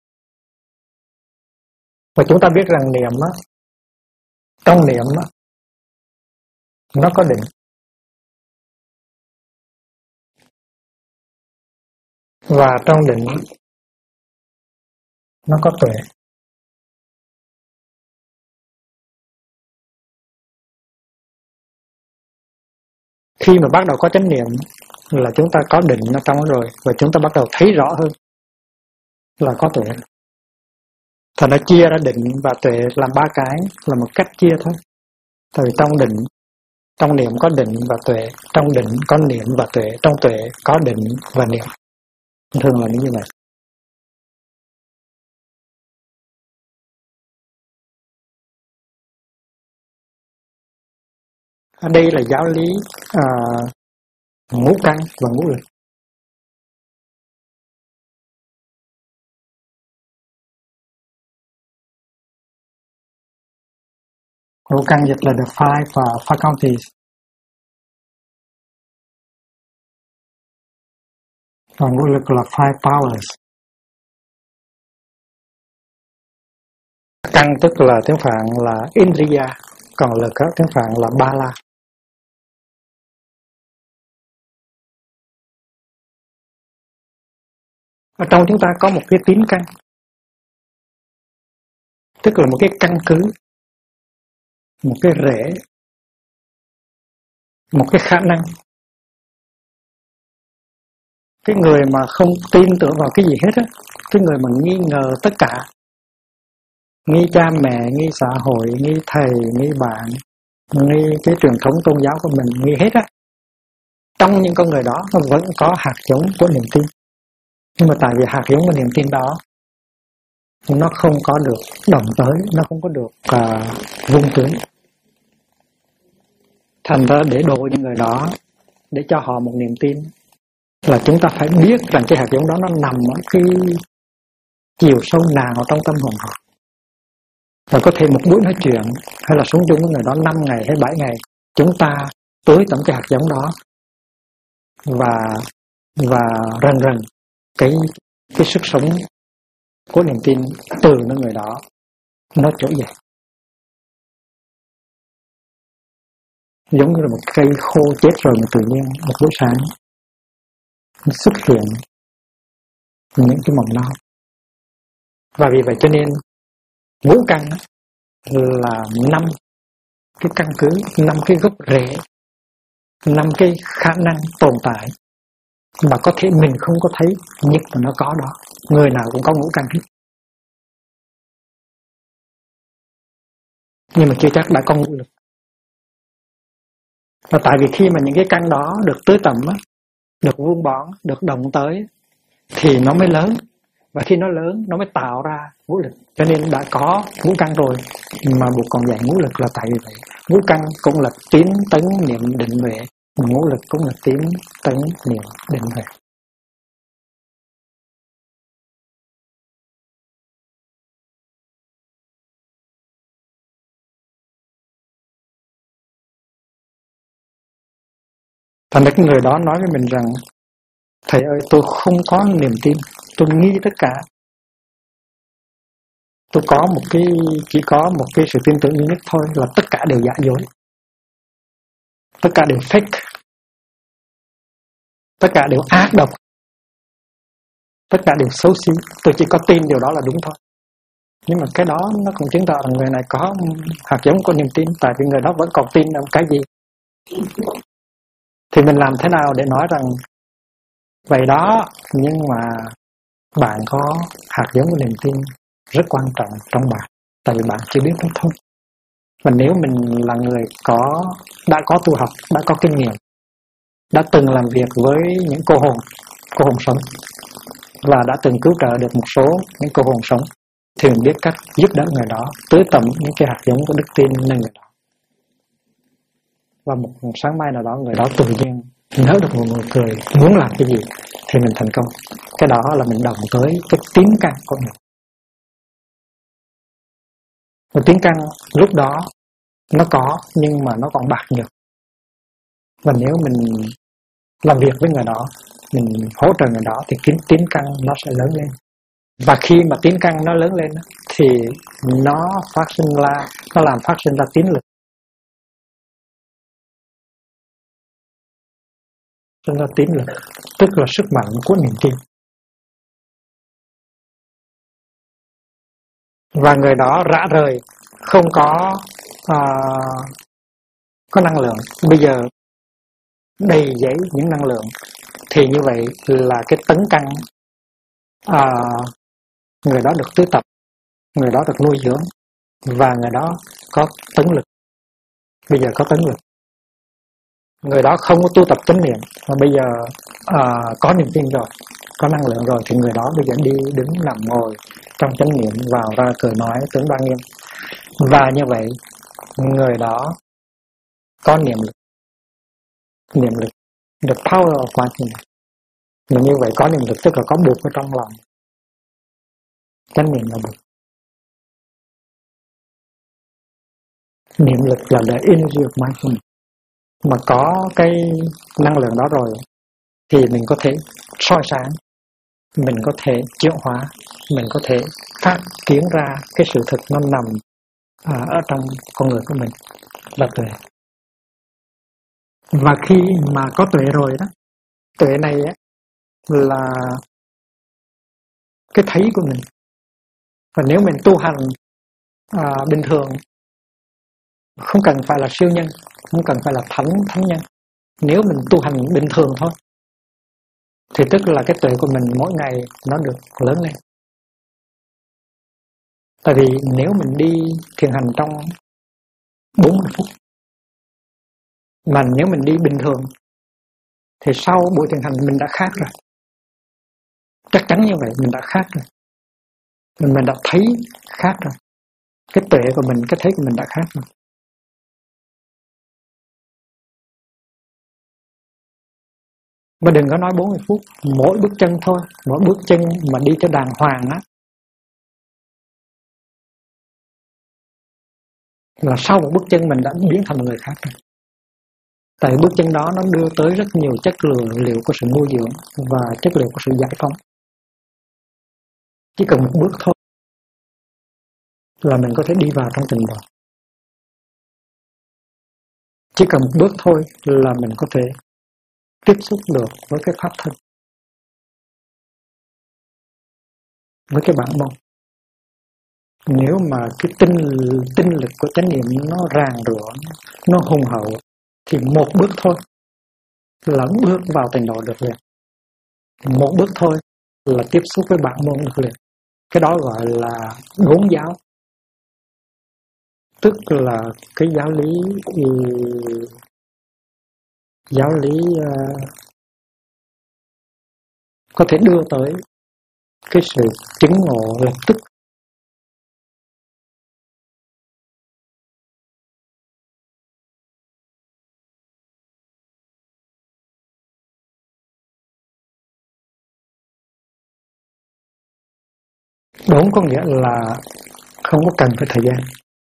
Và chúng ta biết rằng niệm trong niệm nó có định. Và trong định nó có tuệ. Khi mà bắt đầu có chánh niệm là chúng ta có định ở trong rồi, và chúng ta bắt đầu thấy rõ hơn là có tuệ. Thật nó chia ra định và tuệ làm ba cái, là một cách chia thôi. Tại vì trong niệm có định và tuệ, trong định có niệm và tuệ, trong tuệ có định và niệm. Thường là như vậy. Ở đây là giáo lý ngũ căn và ngũ lực. Ngũ căn dịch là the five faculties. Còn ngũ lực là five powers. Căn tức là tiếng Phạn là Indriya, còn lực ở tiếng Phạn là ba la. Ở trong chúng ta có một cái tín căn, tức là một cái căn cứ, một cái rễ, một cái khả năng. Cái người mà không tin tưởng vào cái gì hết á, cái người mà nghi ngờ tất cả, nghi cha mẹ, nghi xã hội, nghi thầy, nghi bạn, nghi cái truyền thống tôn giáo của mình, nghi hết á, trong những con người đó nó vẫn có hạt giống của niềm tin. Nhưng mà tại vì hạt giống của niềm tin đó nó không có được đồng tới, nó không có được vun tưới. Thành ra để độ những người đó, để cho họ một niềm tin, là chúng ta phải biết rằng cái hạt giống đó nó nằm ở cái chiều sâu nào trong tâm hồn họ. Và có thể một buổi nói chuyện hay là sống chung với người đó 5 ngày hay 7 ngày, chúng ta tưới tẩm cái hạt giống đó và rần rần cái sức sống của niềm tin từ những người đó nó trỗi dậy. Giống như là một cây khô chết rồi mà tự nhiên một buổi sáng nó xuất hiện những cái mầm non. Và vì vậy cho nên ngũ căn là 5 cái căn cứ, 5 cái gốc rễ, 5 cái khả năng tồn tại mà có thể mình không có thấy nhưng mà nó có đó. Người nào cũng có ngũ căn hết, nhưng mà chưa chắc đã có ngũ lực. Và tại vì khi mà những cái căn đó được tưới tẩm, được vuông bón, được động tới thì nó mới lớn. Và khi nó lớn nó mới tạo ra ngũ lực. Cho nên đã có ngũ căn rồi mà buộc còn dạy ngũ lực là tại vì vậy. Ngũ căn cũng là tín tấn niệm định huệ, mà ngũ lực cũng là tín tấn niệm định huệ. Thành ra cái người đó nói với mình rằng: thầy ơi, tôi không có niềm tin, tôi nghi tất cả. Tôi chỉ có một cái sự tin tưởng duy nhất thôi, là tất cả đều giả dối, tất cả đều fake, tất cả đều ác độc, tất cả đều xấu xí. Tôi chỉ có tin điều đó là đúng thôi. Nhưng mà cái đó nó cũng chứng tỏ rằng người này có hạt giống của niềm tin, tại vì người đó vẫn còn tin vào cái gì. Thì mình làm thế nào để nói rằng vậy đó, nhưng mà bạn có hạt giống của niềm tin rất quan trọng trong bạn, tại vì bạn chưa biết nó thôi. Và nếu mình là người đã có tu học, đã có kinh nghiệm, đã từng làm việc với những cô hồn sống, và đã từng cứu trợ được một số những cô hồn sống, thì mình biết cách giúp đỡ người đó, tưới tẩm những cái hạt giống của đức tin lên người đó. Và một sáng mai nào đó người đó tự nhiên nở được một nụ cười, muốn làm cái gì thì mình thành công. Cái đó là mình động tới cái tín căn của mình. Một tín căn lúc đó nó có, nhưng mà nó còn bạc nhược. Và nếu mình làm việc với người đó, mình hỗ trợ người đó, thì tín căn nó sẽ lớn lên. Và khi mà tín căn nó lớn lên thì nó làm phát sinh ra tín lực. Sinh ra tín lực, tức là sức mạnh của niềm tin. Và người đó rã rời, không có năng lượng. Bây giờ đầy dẫy những năng lượng, thì như vậy là cái tấn căn người đó được tưới tập, người đó được nuôi dưỡng, và người đó có tấn lực. Bây giờ có tấn lực. Người đó không có tu tập chánh niệm, mà bây giờ có niềm tin rồi, có năng lượng rồi, thì người đó bây giờ đi đứng nằm ngồi trong chánh niệm, vào ra cười nói tưởng đoan nghiêm. Và như vậy người đó có niệm lực, the power of mindfulness. Mà như vậy có niệm lực tức là có buộc ở trong lòng. Chánh niệm là buộc. Niệm lực là the energy of mindfulness. Mà có cái năng lượng đó rồi thì mình có thể soi sáng, mình có thể chuyển hóa, mình có thể phát kiến ra cái sự thực nó nằm ở trong con người của mình là tuệ. Và khi mà có tuệ rồi đó, tuệ này á, là cái thấy của mình. Và nếu mình tu hành bình thường, không cần phải là siêu nhân, không cần phải là thánh nhân, nếu mình tu hành bình thường thôi, thì tức là cái tuệ của mình mỗi ngày nó được lớn lên. Tại vì nếu mình đi thiền hành trong 40 phút, mà nếu mình đi bình thường, thì sau buổi thiền hành mình đã khác rồi. Chắc chắn như vậy, mình đã khác rồi. Mình đã thấy khác rồi. Cái tuệ của mình, cái thấy của mình đã khác rồi. Mà đừng có nói 40 phút, mỗi bước chân thôi, mỗi bước chân mà đi cho đàng hoàng á, là sau một bước chân mình đã biến thành một người khác rồi. Tại bước chân đó nó đưa tới rất nhiều chất liệu của sự nuôi dưỡng và chất liệu của sự giải phóng. Chỉ cần một bước thôi là mình có thể đi vào trong tình đời. Chỉ cần một bước thôi là mình có thể tiếp xúc được với cái pháp thân, với cái bản môn. Nếu mà cái tinh lực của chánh niệm nó ràng rửa, nó hùng hậu, thì một bước thôi là bước vào tình độ được liền. Một bước thôi là tiếp xúc với bản môn được liền. Cái đó gọi là đốn giáo, tức là cái giáo lý có thể đưa tới cái sự chứng ngộ lập tức. Đốn có nghĩa là không có cần phải thời gian.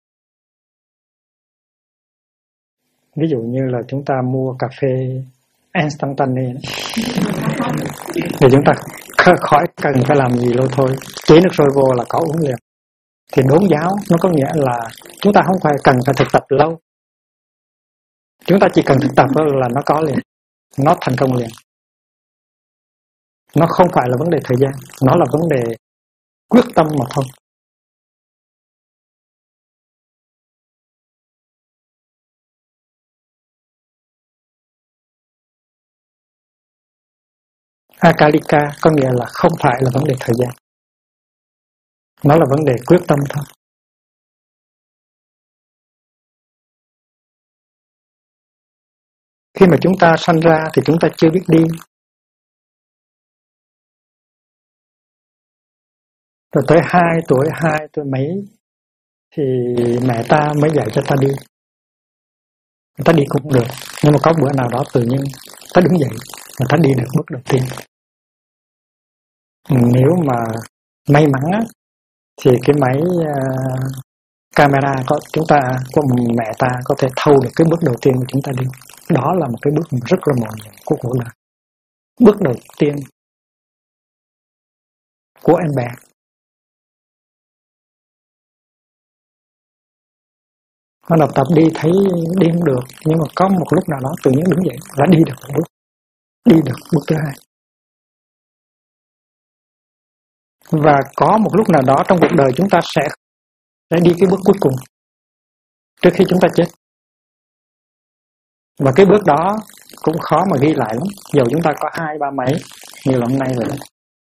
Ví dụ như là chúng ta mua cà phê instantaneous thì chúng ta khỏi cần phải làm gì lâu thôi, chế nước sôi vô là có uống liền. Thì đốn giáo nó có nghĩa là chúng ta không phải cần phải thực tập lâu, chúng ta chỉ cần thực tập là nó có liền, nó thành công liền. Nó không phải là vấn đề thời gian, nó là vấn đề quyết tâm mà thôi. Akalika có nghĩa là không phải là vấn đề thời gian, nó là vấn đề quyết tâm thôi. Khi mà chúng ta sanh ra thì chúng ta chưa biết đi, rồi tới 2 tuổi, 2 tuổi mấy thì mẹ ta mới dạy cho ta đi. Ta đi cũng được, nhưng mà có bữa nào đó tự nhiên ta đứng dậy và ta đi được bước đầu tiên. Nếu mà may mắn á, thì cái máy camera của mẹ ta có thể thâu được cái bước đầu tiên của chúng ta đi. Đó là một cái bước rất là mầu nhiệm của cuộc đời. Bước đầu tiên của em bé. Nó đọc tập đi thấy đi không được, nhưng mà có một lúc nào đó tự nhiên đứng dậy và đi được một bước. Đi được bước thứ 2. Và có một lúc nào đó trong cuộc đời chúng ta sẽ đi cái bước cuối cùng trước khi chúng ta chết. Và cái bước đó cũng khó mà ghi lại lắm, dù chúng ta có 2, 3 mấy như là hôm nay vậy.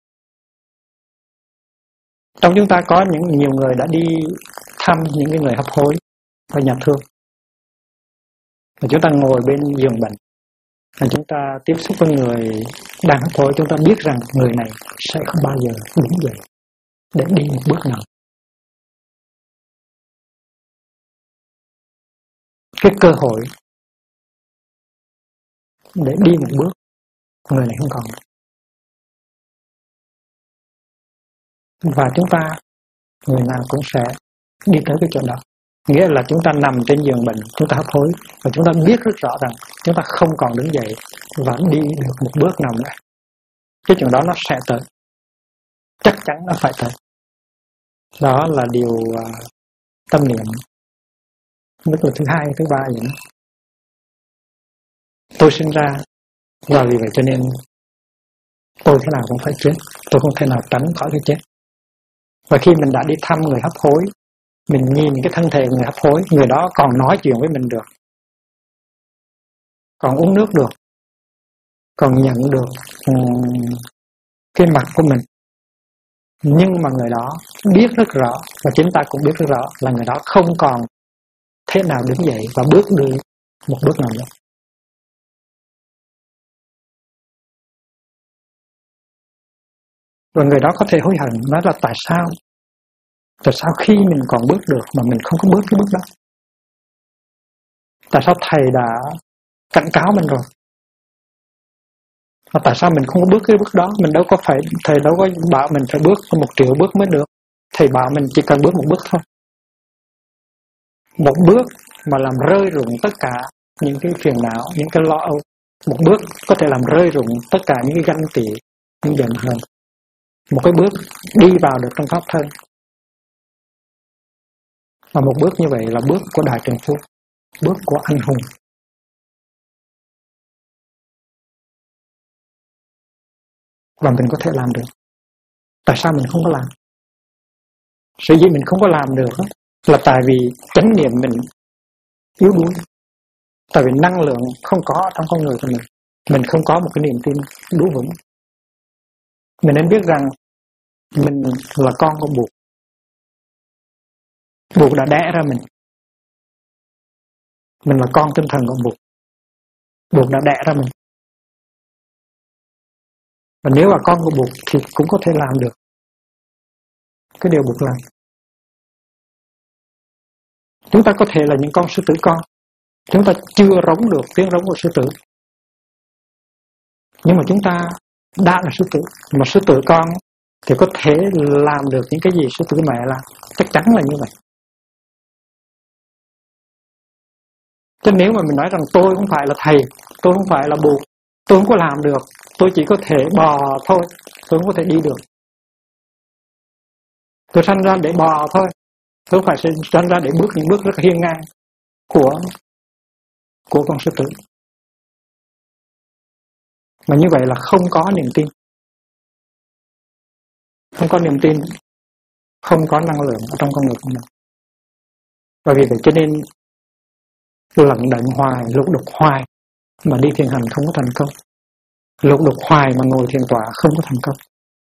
Trong chúng ta có nhiều người đã đi thăm những cái người hấp hối ở nhà thương, và chúng ta ngồi bên giường bệnh, và chúng ta tiếp xúc với người đang hấp hối, chúng ta biết rằng người này sẽ không bao giờ đứng dậy để đi một bước nào. Cái cơ hội để đi một bước, người này không còn. Và chúng ta, người nào cũng sẽ đi tới cái chỗ đó. Nghĩa là chúng ta nằm trên giường bệnh, chúng ta hấp hối, và chúng ta biết rất rõ rằng chúng ta không còn đứng dậy và đi được một bước nào nữa. Cái chuyện đó nó sẽ tới. Chắc chắn nó phải tới. Đó là điều tâm niệm Tức là thứ hai, thứ ba vậy đó. Tôi sinh ra, và vì vậy cho nên tôi thế nào cũng phải chết. Tôi không thể nào tránh khỏi cái chết. Và khi mình đã đi thăm người hấp hối, mình nhìn cái thân thể của người hấp hối, người đó còn nói chuyện với mình được, còn uống nước được, còn nhận được cái mặt của mình. Nhưng mà người đó biết rất rõ, và chính ta cũng biết rất rõ, là người đó không còn thế nào đứng dậy và bước đi một bước nào nữa. Và người đó có thể hối hận, nói là tại sao khi mình còn bước được mà mình không có bước cái bước đó? Tại sao thầy đã cảnh cáo mình rồi? Và tại sao mình không có bước cái bước đó? Mình đâu có phải, thầy đâu có bảo mình phải bước 1 triệu bước mới được. Thầy bảo mình chỉ cần bước một bước thôi. Một bước mà làm rơi rụng tất cả những cái phiền não, những cái lo âu. Một bước có thể làm rơi rụng tất cả những cái ganh tị, những giận hờn. Một cái bước đi vào được trong pháp thân. Và một bước như vậy là bước của Đại Trượng Phu, bước của anh hùng. Và mình có thể làm được. Tại sao mình không có làm? Sở dĩ mình không có làm được là tại vì chánh niệm mình yếu đuối. Tại vì năng lượng không có trong con người của mình. Mình không có một cái niềm tin đủ vững. Mình nên biết rằng mình là con của Bụt. Bụt đã đẻ ra mình. Mình là con tinh thần của Bụt. Bụt đã đẻ ra mình. Và nếu là con của Bụt thì cũng có thể làm được cái điều Bụt làm. Chúng ta có thể là những con sư tử con. Chúng ta chưa rống được tiếng rống của sư tử. Nhưng mà chúng ta đã là sư tử. Mà sư tử con thì có thể làm được những cái gì sư tử mẹ làm. Chắc chắn là như vậy. Chứ nếu mà mình nói rằng tôi không phải là thầy, tôi không phải là Bụt, tôi không có làm được, tôi chỉ có thể bò thôi, tôi không có thể đi được. Tôi sanh ra để bò thôi, tôi không phải sanh ra để bước những bước rất hiên ngang của con sư tử. Mà như vậy là không có niềm tin. Không có niềm tin, không có năng lượng ở trong con người của mình. Và vì vậy cho nên lận đận hoài, lục đục hoài mà đi thiền hành không có thành công. Lục đục hoài mà ngồi thiền tọa không có thành công.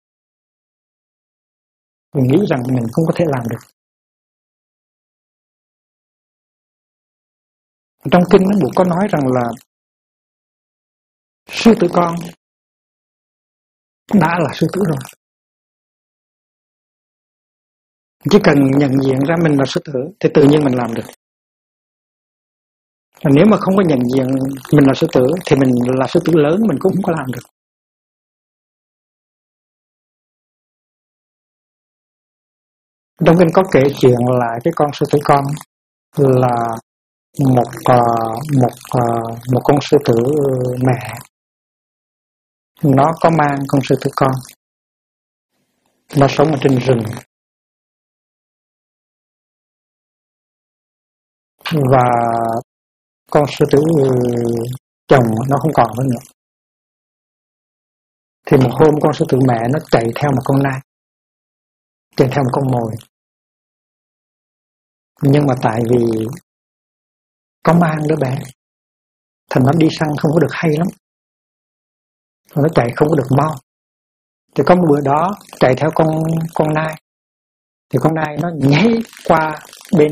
Mình nghĩ rằng mình không có thể làm được. Trong kinh Bụt có nói rằng là sư tử con đã là sư tử rồi. Chỉ cần nhận diện ra mình là sư tử thì tự nhiên mình làm được. Và nếu mà không có nhận diện mình là sư tử thì mình là sư tử lớn mình cũng không có làm được. Trong kinh có kể chuyện là cái con sư tử con là một con sư tử mẹ, nó có mang con sư tử con, nó sống ở trên rừng và con sư tử chồng nó không còn nữa. Thì một hôm con sư tử mẹ nó chạy theo một con nai, chạy theo một con mồi, nhưng mà tại vì có mang đứa bé thành nó đi săn không có được hay lắm, nó chạy không có được mau. Thì có một bữa đó chạy theo con nai, thì con nai nó nhảy qua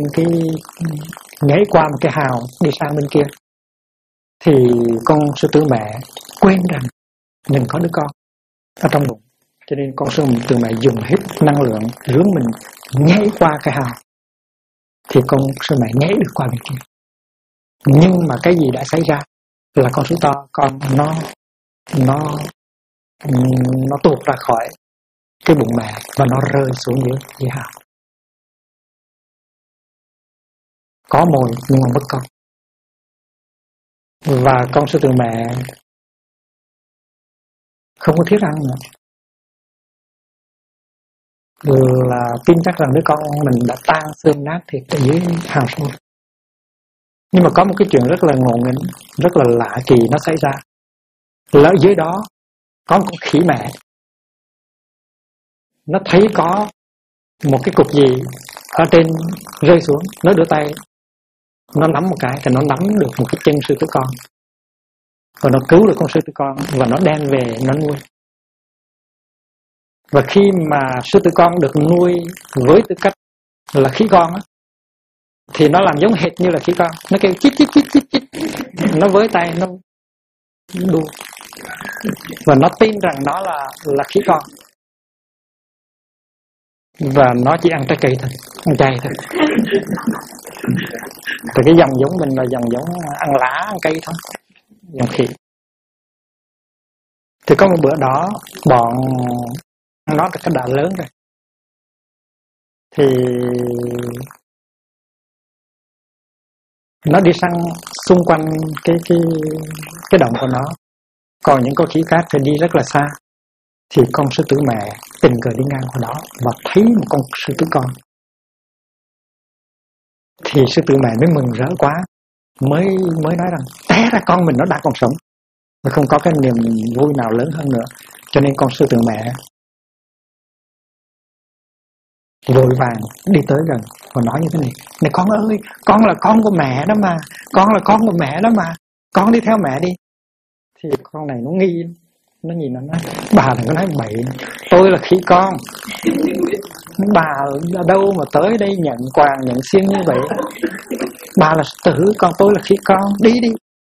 một cái hào đi sang bên kia. Thì con sư tử mẹ quên rằng mình có đứa con ở trong bụng, cho nên con sư tử mẹ dùng hết năng lượng rướn mình nhảy qua cái hào, thì con sư mẹ nhảy được qua bên kia. Nhưng mà cái gì đã xảy ra là con sư to con nó tuột ra khỏi cái bụng mẹ và nó rơi xuống dưới hào. Có mồi nhưng mà mất con. Và con sư tử mẹ không có thiết ăn nữa, là tin chắc rằng đứa con mình đã tan xương nát thịt ở dưới hào sâu. Nhưng mà có một cái chuyện rất là ngộ nghĩnh, rất là lạ kỳ nó xảy ra. Là ở dưới đó có một con khỉ mẹ, nó thấy có một cái cục gì ở trên rơi xuống, nó đưa tay, nó nắm một cái, thì nó nắm được một cái chân sư tử con, và nó cứu được con sư tử con, và nó đem về nó nuôi. Và khi mà sư tử con được nuôi với tư cách là khỉ con á, thì nó làm giống hệt như là khỉ con, nó kêu chít chít chít chít chít, nó với tay nó đua, và nó tin rằng nó là khỉ con, và nó chỉ ăn trái cây thôi, ăn chay thôi. Thì cái dòng giống mình là dòng giống ăn lá, ăn cây thôi, dòng khỉ. Thì có một bữa đó bọn nó đã lớn rồi, thì nó đi săn xung quanh cái động của nó. Còn những con khỉ khác thì đi rất là xa. Thì con sư tử mẹ tình cờ đi ngang qua đó và thấy một con sư tử con. Thì sư tử mẹ mới mừng rỡ quá, mới nói rằng té ra con mình nó đã còn sống. Và không có cái niềm vui nào lớn hơn nữa. Cho nên con sư tử mẹ vội vàng đi tới gần và nói như thế này: này con ơi, con là con của mẹ đó mà, con là con của mẹ đó mà, con đi theo mẹ đi. Thì con này nó nghi, nó nhìn nó nói: bà đừng có nói bậy, tôi là khỉ con, bà ở đâu mà tới đây nhận quàng nhận xiên như vậy, bà là tử, còn tôi là khỉ con, đi đi.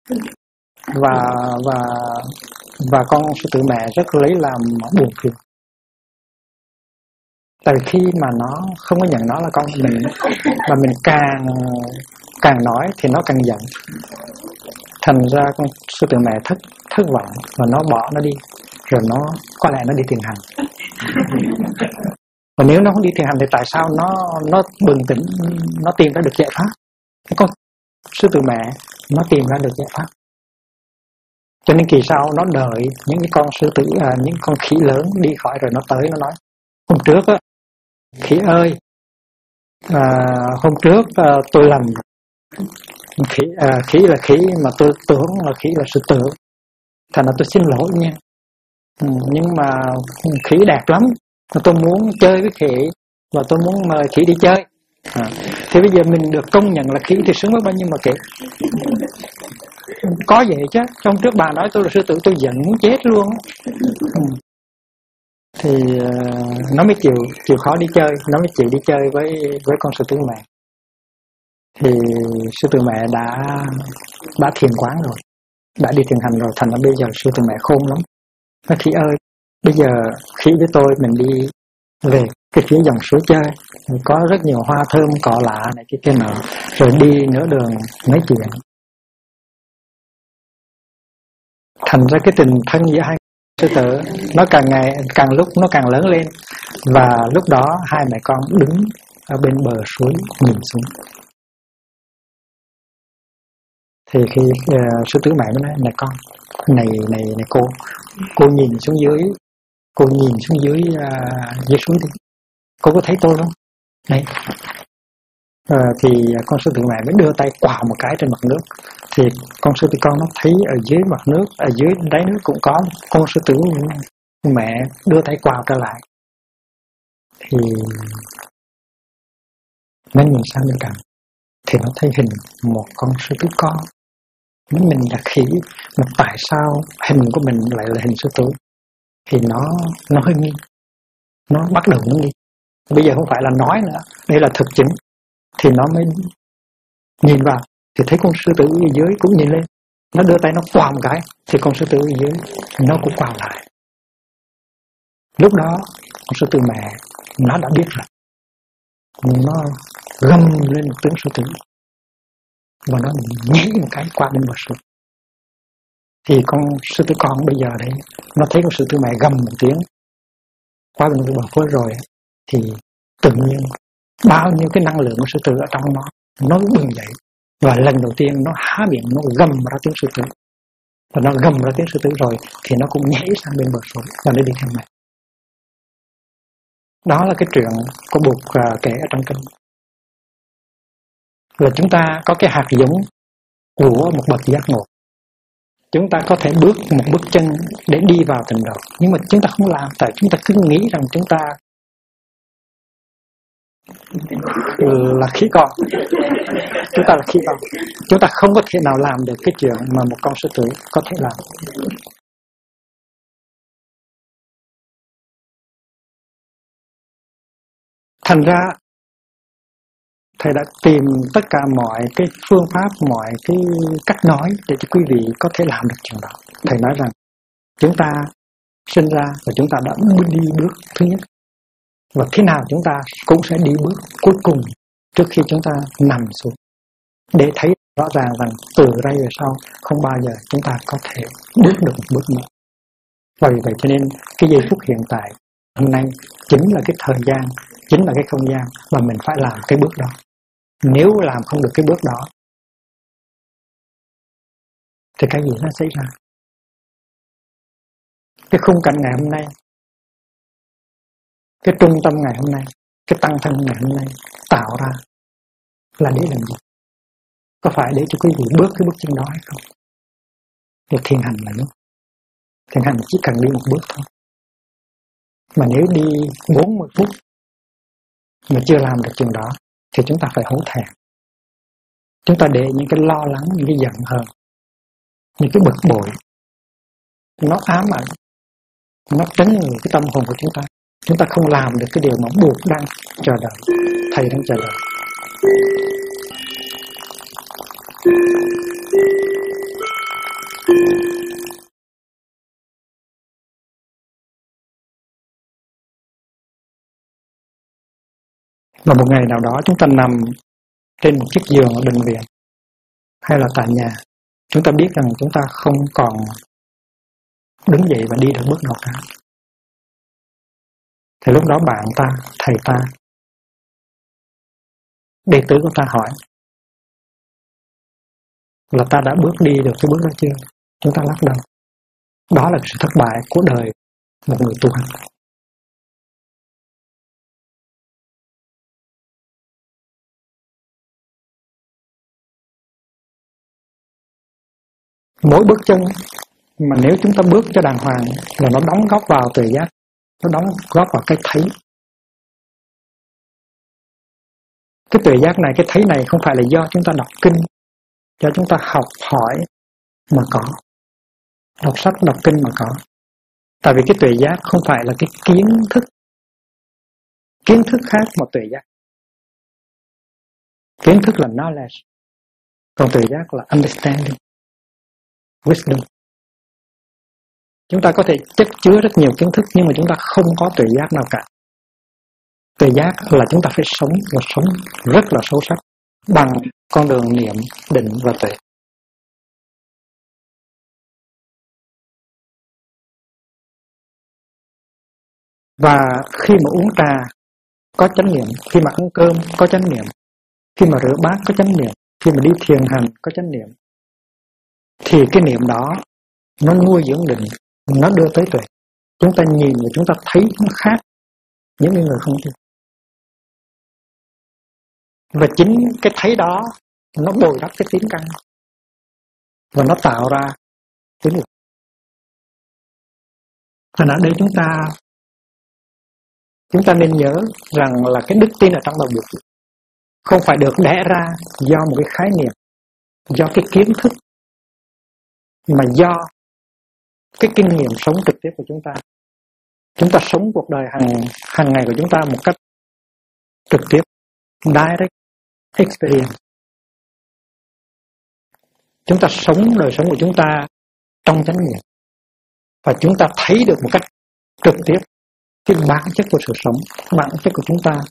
Và con sư tử mẹ rất lấy làm buồn phiền. Tại vì khi mà nó không có nhận nó là con của mình, mà mình càng nói thì nó càng giận. Thành ra con sư tử mẹ thất vọng và nó bỏ nó đi. Rồi nó có lẽ nó đi thiền hành. Và nếu nó không đi thiền hành thì tại sao nó bừng tỉnh, nó tìm ra được giải pháp? Cái con sư tử mẹ nó tìm ra được giải pháp. Cho nên kỳ sau nó đợi những cái con sư tử, những con khỉ lớn đi khỏi rồi nó tới nó nói: hôm trước á, khỉ ơi, hôm trước tôi lầm, khỉ là khỉ mà tôi tưởng là khỉ là sư tử, thành ra tôi xin lỗi nha. Nhưng mà khỉ đẹp lắm, tôi muốn chơi với khỉ và tôi muốn mời khỉ đi chơi. Thì bây giờ mình được công nhận là khỉ thì xứng với bao nhiêu mà kể. Có vậy chứ, trong trước bà nói tôi là sư tử tôi giận muốn chết luôn. Thì nó mới chịu khó đi chơi, nó mới chịu đi chơi với con sư tử mẹ. Thì sư tử mẹ đã thiền quán rồi, đã đi thiền hành rồi, thành ra bây giờ sư tử mẹ khôn lắm. Nói: khỉ ơi, bây giờ khỉ với tôi mình đi về cái phía dòng suối chơi, có rất nhiều hoa thơm cỏ lạ này kia nọ, rồi đi nửa đường nói chuyện. Thành ra cái tình thân giữa hai sư tử nó càng lúc nó càng lớn lên. Và lúc đó hai mẹ con đứng ở bên bờ suối nhìn xuống. Thì khi sư tử mẹ mới nói: này con, này cô nhìn xuống dưới, cô nhìn xuống dưới suối đi, cô có thấy tôi không? Đấy. Thì con sư tử mẹ mới đưa tay quào một cái trên mặt nước. Thì con sư tử con nó thấy ở dưới mặt nước, ở dưới đáy nước cũng có con sư tử mẹ đưa tay quào trở lại. Thì nó nhìn sang bên cạnh thì nó thấy hình một con sư tử con. Mình là khỉ, mà tại sao hình của mình lại là hình sư tử? Thì nó hơi nghi, nó bắt đầu nó nghi. Bây giờ không phải là nói nữa, đây là thực chứng. Thì nó mới nhìn vào, thì thấy con sư tử ở dưới cũng nhìn lên. Nó đưa tay nó quào một cái, thì con sư tử ở dưới nó cũng quào lại. Lúc đó con sư tử mẹ nó đã biết rồi, nó gầm lên một tiếng sư tử và nó nhảy một cái qua bên bờ suối. Thì con sư tử con bây giờ đấy, nó thấy con sư tử mẹ gầm một tiếng qua bên bờ suối rồi, thì tự nhiên bao nhiêu cái năng lượng của sư tử ở trong nó bừng dậy. Và lần đầu tiên nó há miệng, nó gầm ra tiếng sư tử. Và nó gầm ra tiếng sư tử rồi thì nó cũng nhảy sang bên bờ suối và nó đi theo mẹ. Đó là cái chuyện của Bụt kể ở trong kinh. Là chúng ta có cái hạt giống của một bậc giác ngộ. Chúng ta có thể bước một bước chân để đi vào tịnh độ, nhưng mà chúng ta không làm, tại chúng ta cứ nghĩ rằng chúng ta là khí con. Chúng ta là khí con. Chúng ta không có thể nào làm được cái chuyện mà một con sư tử có thể làm. Thành ra Thầy đã tìm tất cả mọi cái phương pháp, mọi cái cách nói để cho quý vị có thể làm được chuyện đó. Thầy nói rằng chúng ta sinh ra và chúng ta đã đi bước thứ nhất, và khi nào chúng ta cũng sẽ đi bước cuối cùng trước khi chúng ta nằm xuống, để thấy rõ ràng rằng từ đây về sau không bao giờ chúng ta có thể bước được một bước nữa. Vì vậy cho nên cái giây phút hiện tại hôm nay chính là cái thời gian, chính là cái không gian mà mình phải làm cái bước đó. Nếu làm không được cái bước đó thì cái gì nó xảy ra? Cái khung cảnh ngày hôm nay, cái trung tâm ngày hôm nay, cái tăng thân ngày hôm nay tạo ra là để làm gì? Có phải để cho quý vị bước cái bước chân đó hay không? Để thiền hành là đúng. Thiền hành chỉ cần đi một bước thôi. Mà nếu đi 40 phút mà chưa làm được chuyện đó thì chúng ta phải hổ thẹn. Chúng ta để những cái lo lắng, những cái giận hờn, những cái bực bội nó ám ảnh, nó trấn ngược cái tâm hồn của chúng ta. Chúng ta không làm được cái điều mà buộc đang chờ đợi, thầy đang chờ đợi. Và một ngày nào đó chúng ta nằm trên một chiếc giường ở bệnh viện hay là tại nhà, chúng ta biết rằng chúng ta không còn đứng dậy và đi được bước nào cả. Thì lúc đó bạn ta, thầy ta, đệ tử của ta hỏi là ta đã bước đi được cái bước đó chưa? Chúng ta lắc đầu. Đó là sự thất bại của đời một người tu hành. Mỗi bước chân mà nếu chúng ta bước cho đàng hoàng là nó đóng góp vào tuệ giác, nó đóng góp vào cái thấy. Cái tuệ giác này, cái thấy này không phải là do chúng ta đọc kinh, do chúng ta học hỏi mà có, đọc sách, đọc kinh mà có. Tại vì cái tuệ giác không phải là cái kiến thức. Kiến thức khác một tuệ giác. Kiến thức là knowledge, còn tuệ giác là understanding, wisdom. Chúng ta có thể chất chứa rất nhiều kiến thức nhưng mà chúng ta không có tuệ giác nào cả. Tuệ giác là chúng ta phải sống và sống rất là sâu sắc bằng con đường niệm, định và tuệ. Và khi mà uống trà có chánh niệm, khi mà ăn cơm có chánh niệm, khi mà rửa bát có chánh niệm, khi mà đi thiền hành có chánh niệm, thì cái niệm đó nó nuôi dưỡng định, nó đưa tới tuệ. Chúng ta nhìn và chúng ta thấy nó khác những người không tu. Và chính cái thấy đó nó bồi đắp cái tín căn và nó tạo ra tín lực. Thành ở đây chúng ta nên nhớ rằng là cái đức tin ở trong đầu buộc không phải được đẻ ra do một cái khái niệm, do cái kiến thức, mà do cái kinh nghiệm sống trực tiếp của chúng ta. Chúng ta sống cuộc đời hàng ngày của chúng ta một cách trực tiếp, direct experience. Chúng ta sống đời sống của chúng ta trong chánh niệm và chúng ta thấy được một cách trực tiếp cái bản chất của sự sống, bản chất của chúng ta.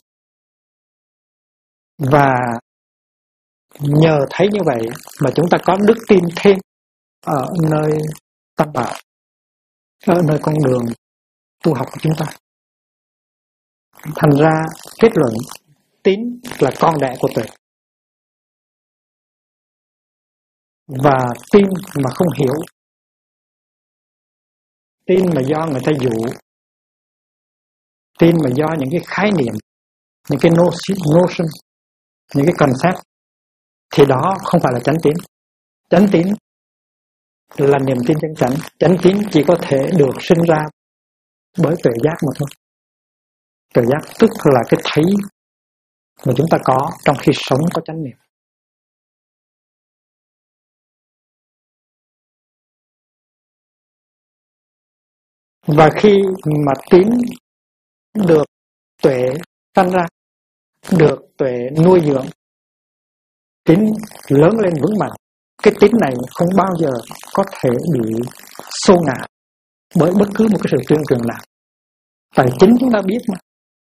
Và nhờ thấy như vậy mà chúng ta có đức tin thêm ở nơi tam bảo, ở nơi con đường tu học của chúng ta. Thành ra kết luận tín là con đẻ của tuệ. Và tin mà không hiểu, tin mà do người ta dụ, tin mà do những cái khái niệm, những cái notion, những cái concept, thì đó không phải là chánh tín. Chánh tín là niềm tin chân chánh. Chánh tín chỉ có thể được sinh ra bởi tuệ giác mà thôi. Tuệ giác tức là cái thấy mà chúng ta có trong khi sống có chánh niệm. Và khi mà tín được tuệ tăng ra, được tuệ nuôi dưỡng, tín lớn lên vững mạnh, cái tín này không bao giờ có thể bị xô ngã bởi bất cứ một cái sự tuyên truyền nào. Tại chính chúng ta biết mà.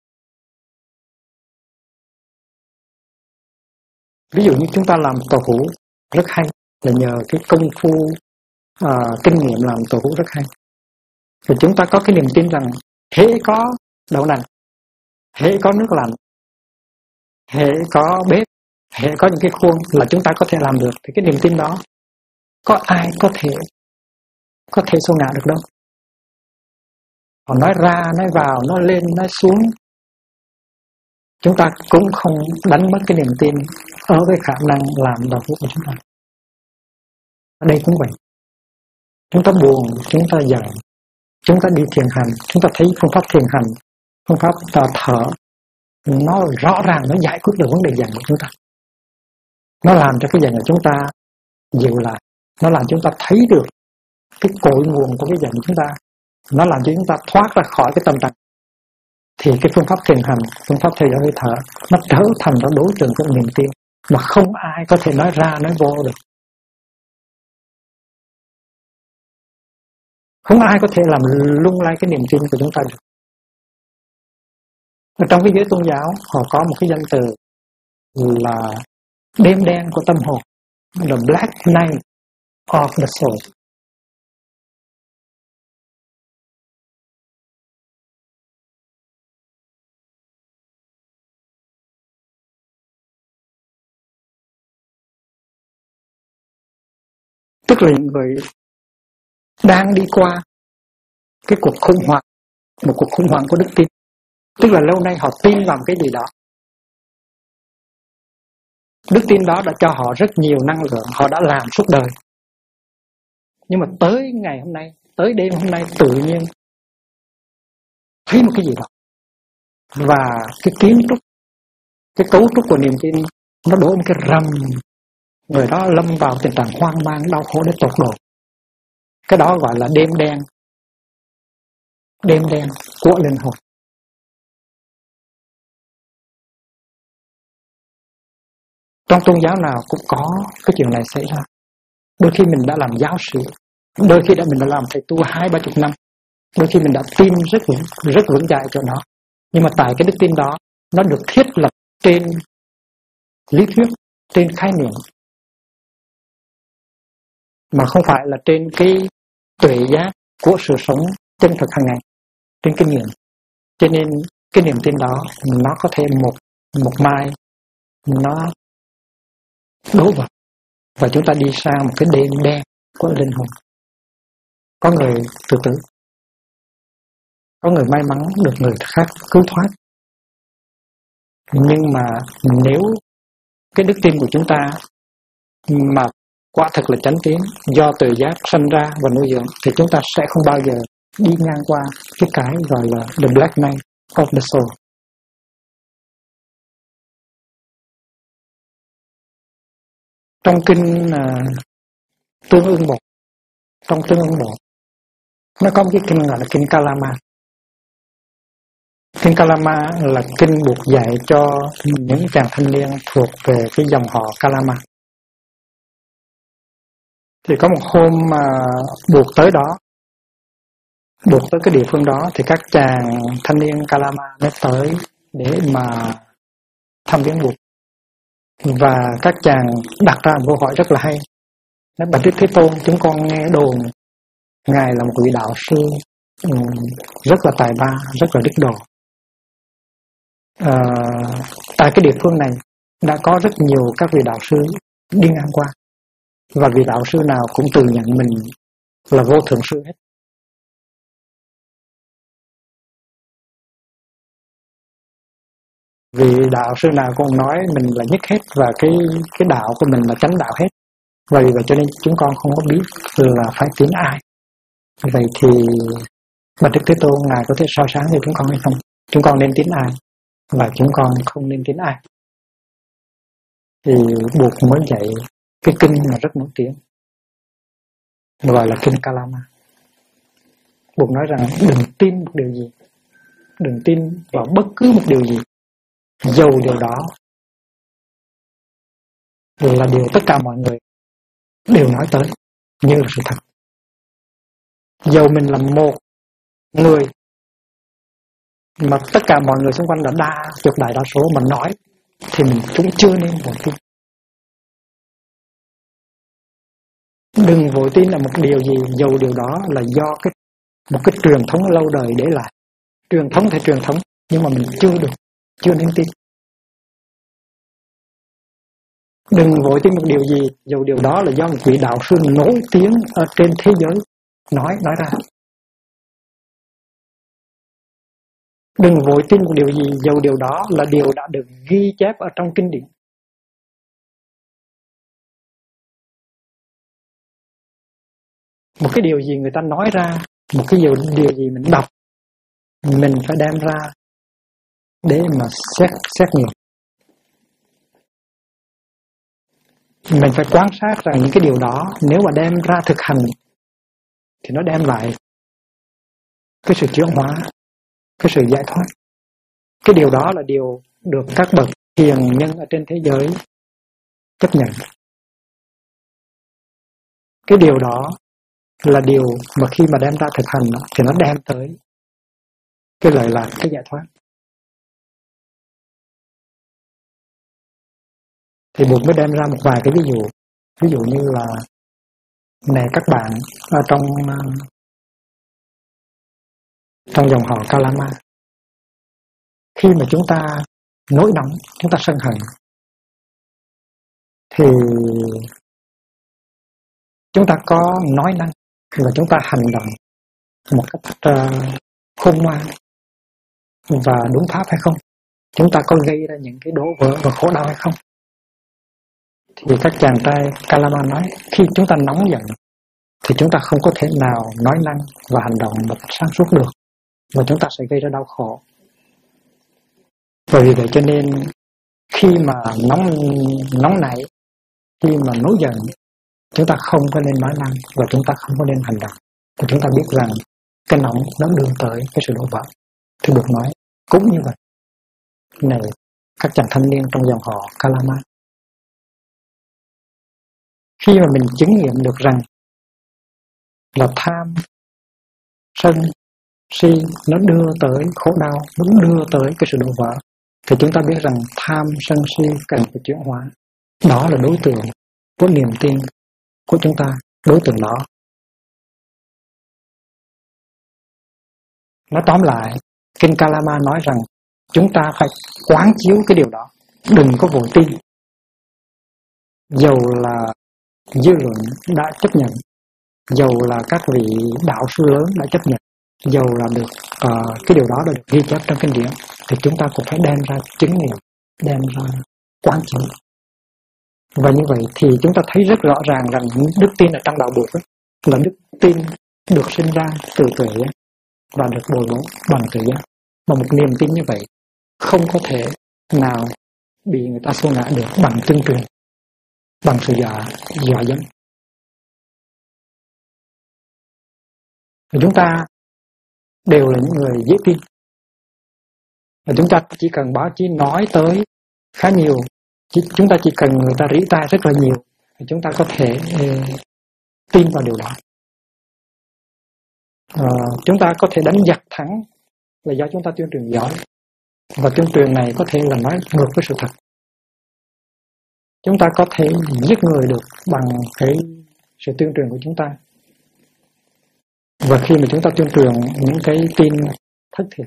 Ví dụ như chúng ta làm tàu hũ rất hay là nhờ cái công phu kinh nghiệm làm tàu hũ rất hay. Thì chúng ta có cái niềm tin rằng hễ có đậu nành, hễ có nước lạnh, hễ có bếp, hễ có những cái khuôn là chúng ta có thể làm được. Thì cái niềm tin đó có ai có thể xô ngã được đâu. Họ nói ra, nói vào, nói lên, nói xuống, chúng ta cũng không đánh mất cái niềm tin ở cái khả năng làm đạo hữu của chúng ta. Ở đây cũng vậy. Chúng ta buồn, chúng ta giận, chúng ta đi thiền hành, chúng ta thấy phương pháp thiền hành, phương pháp thở, nó rõ ràng nó giải quyết được vấn đề giận của chúng ta. Nó làm cho cái giận của chúng ta dịu lại, nó làm cho chúng ta thấy được cái cội nguồn của cái giận của chúng ta, nó làm cho chúng ta thoát ra khỏi cái tâm trạng. Thì cái phương pháp thiền hành, phương pháp theo dõi hơi thở, nó trở thành nó đối tượng của niềm tin mà không ai có thể nói ra nói vô được. Không ai có thể làm lung lay cái niềm tin của chúng ta được. Ở trong cái giới tôn giáo họ có một cái danh từ là đêm đen của tâm hồn, the black night of the soul. Tức là những người đang đi qua cái cuộc khủng hoảng, một cuộc khủng hoảng của đức tin. Tức là lâu nay họ tin vào cái gì đó. Đức tin đó đã cho họ rất nhiều năng lượng, họ đã làm suốt đời. Nhưng mà tới ngày hôm nay, tới đêm hôm nay tự nhiên thấy một cái gì đó. Và cái kiến trúc, cái cấu trúc của niềm tin nó đổ một cái rầm. Người đó lâm vào tình trạng hoang mang, đau khổ đến tột độ. Cái đó gọi là đêm đen của linh hồn. Trong tôn giáo nào cũng có cái chuyện này xảy ra. Đôi khi mình đã làm giáo sĩ, đôi khi mình đã làm thầy tu 20-30 năm, đôi khi mình đã tin rất vững chãi cho nó. Nhưng mà tại cái đức tin đó, nó được thiết lập trên lý thuyết, trên khái niệm, mà không phải là trên cái tuệ giác của sự sống chân thực hàng ngày, trên kinh nghiệm. Cho nên cái niềm tin đó nó có thể một mai nó đổ vào và chúng ta đi sang một cái đêm đen của linh hồn. Có người tự tử, có người may mắn được người khác cứu thoát. Nhưng mà nếu cái đức tin của chúng ta mà quả thực là chánh tín do tự giác sanh ra và nuôi dưỡng, thì chúng ta sẽ không bao giờ đi ngang qua cái gọi là the black night of the soul. Trong kinh Tương Ưng Bộ, trong Tương Ưng Bộ nó có một cái kinh gọi là kinh Kalama. Kinh Kalama là kinh buộc dạy cho những chàng thanh niên thuộc về cái dòng họ Kalama. Thì có một hôm mà buộc tới cái địa phương đó, thì các chàng thanh niên Kalama nó tới để mà thăm viếng buộc. Và các chàng đặt ra một câu hỏi rất là hay. Nói: Bạch Đức Thế Tôn, chúng con nghe đồn Ngài là một vị đạo sư rất là tài ba, rất là đức độ. Tại cái địa phương này đã có rất nhiều các vị đạo sư đi ngang qua, và vị đạo sư nào cũng tự nhận mình là vô thượng sư hết. Vì đạo sư nào cũng nói mình là nhất hết, và cái đạo của mình là chánh đạo hết. Và vì vậy cho nên chúng con không có biết là phải tín ai. Vậy thì Bạch Đức Thế Tôn Ngài có thể soi sáng cho chúng con hay không? Chúng con nên tín ai và chúng con không nên tín ai? Thì buộc mới dạy cái kinh mà rất nổi tiếng, gọi là kinh Kalama. Buộc nói rằng đừng tin một điều gì, đừng tin vào bất cứ một điều gì, dầu điều đó là điều tất cả mọi người đều nói tới như là sự thật. Dầu mình là một người mà tất cả mọi người xung quanh đã chục đại đa số mà nói, thì mình cũng chưa nên vội tin. Đừng vội tin là một điều gì, dầu điều đó là do một cái truyền thống lâu đời để lại. Truyền thống thì truyền thống, nhưng mà mình chưa nên tin. Đừng vội tin một điều gì, dầu điều đó là do một vị đạo sư nổi tiếng ở trên thế giới nói ra. Đừng vội tin một điều gì, dầu điều đó là điều đã được ghi chép ở trong kinh điển. Một cái điều gì người ta nói ra, một cái điều gì mình đọc, mình phải đem ra để mà xét nghiệm. Mình phải quan sát rằng những cái điều đó nếu mà đem ra thực hành thì nó đem lại cái sự chuyển hóa, cái sự giải thoát. Cái điều đó là điều được các bậc hiền nhân ở trên thế giới chấp nhận. Cái điều đó là điều mà khi mà đem ra thực hành thì nó đem tới cái lợi lạc, cái giải thoát. Thì buộc mới đem ra một vài cái ví dụ. Ví dụ như là này các bạn ở trong dòng họ Kalama, khi mà chúng ta nổi nóng, chúng ta sân hận, thì chúng ta có nói năng và chúng ta hành động một cách khôn ngoan và đúng pháp hay không? Chúng ta có gây ra những cái đổ vỡ và khổ đau hay không? Thì các chàng trai Kalama nói, khi chúng ta nóng giận thì chúng ta không có thể nào nói năng và hành động một cách sáng suốt được, và chúng ta sẽ gây ra đau khổ. Và vì vậy cho nên khi mà nóng nảy, khi mà nổi giận, chúng ta không có nên nói năng và chúng ta không có nên hành động. Và chúng ta biết rằng cái nóng nó đưa tới cái sự đổ vỡ. Thì được nói cũng như vậy. Này các chàng thanh niên trong dòng họ Kalama, khi mà mình chứng nghiệm được rằng là tham, sân, si nó đưa tới khổ đau, nó đưa tới cái sự đổ vỡ, thì chúng ta biết rằng tham, sân, si cần phải chuyển hóa. Đó là đối tượng của niềm tin của chúng ta, đối tượng đó. Nói tóm lại, Kinh Kalama nói rằng chúng ta phải quán chiếu cái điều đó, đừng có vội tin. Dầu là dư luận đã chấp nhận, dầu là các vị đạo sư lớn đã chấp nhận, dầu là được cái điều đó đã được ghi chép trong kinh điển, thì chúng ta cũng phải đem ra chứng nghiệm, đem ra quán chiếu. Và như vậy thì chúng ta thấy rất rõ ràng rằng đức tin ở trong đạo Bụt là đức tin được sinh ra từ tuệ giác và được bồi bổ bằng tuệ giác. Mà một niềm tin như vậy không có thể nào bị người ta xô ngã được bằng tuyên truyền, bằng sự dọa dẫm. Chúng ta đều là những người dễ tin. Và chúng ta chỉ cần báo chí nói tới khá nhiều, chúng ta chỉ cần người ta rỉ tai rất là nhiều, thì chúng ta có thể tin vào điều đó. Chúng ta có thể đánh giặc thắng là do chúng ta tuyên truyền giỏi, và tuyên truyền này có thể là nói ngược với sự thật. Chúng ta có thể giết người được bằng cái sự tuyên truyền của chúng ta. Và khi mà chúng ta tuyên truyền những cái tin thất thiệt,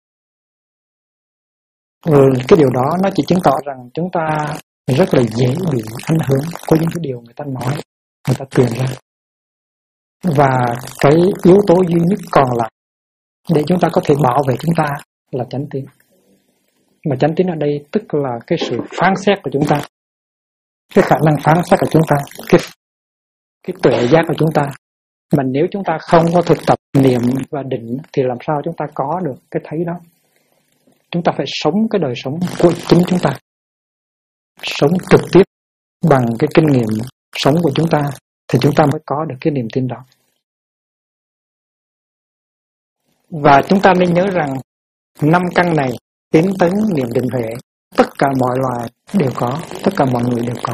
cái điều đó nó chỉ chứng tỏ rằng chúng ta rất là dễ bị ảnh hưởng của những cái điều người ta nói, người ta truyền ra. Và cái yếu tố duy nhất còn lại để chúng ta có thể bảo vệ chúng ta là chánh tín. Mà chánh tín ở đây tức là cái sự phán xét của chúng ta, cái khả năng phán xét của chúng ta, cái cái tuệ giác của chúng ta. Mà nếu chúng ta không có thực tập niệm và định thì làm sao chúng ta có được cái thấy đó? Chúng ta phải sống cái đời sống của chính chúng ta, sống trực tiếp bằng cái kinh nghiệm sống của chúng ta thì chúng ta mới có được cái niềm tin đó. Và chúng ta nên nhớ rằng 5 căn này tiến tới niệm định huệ, tất cả mọi loài đều có, tất cả mọi người đều có.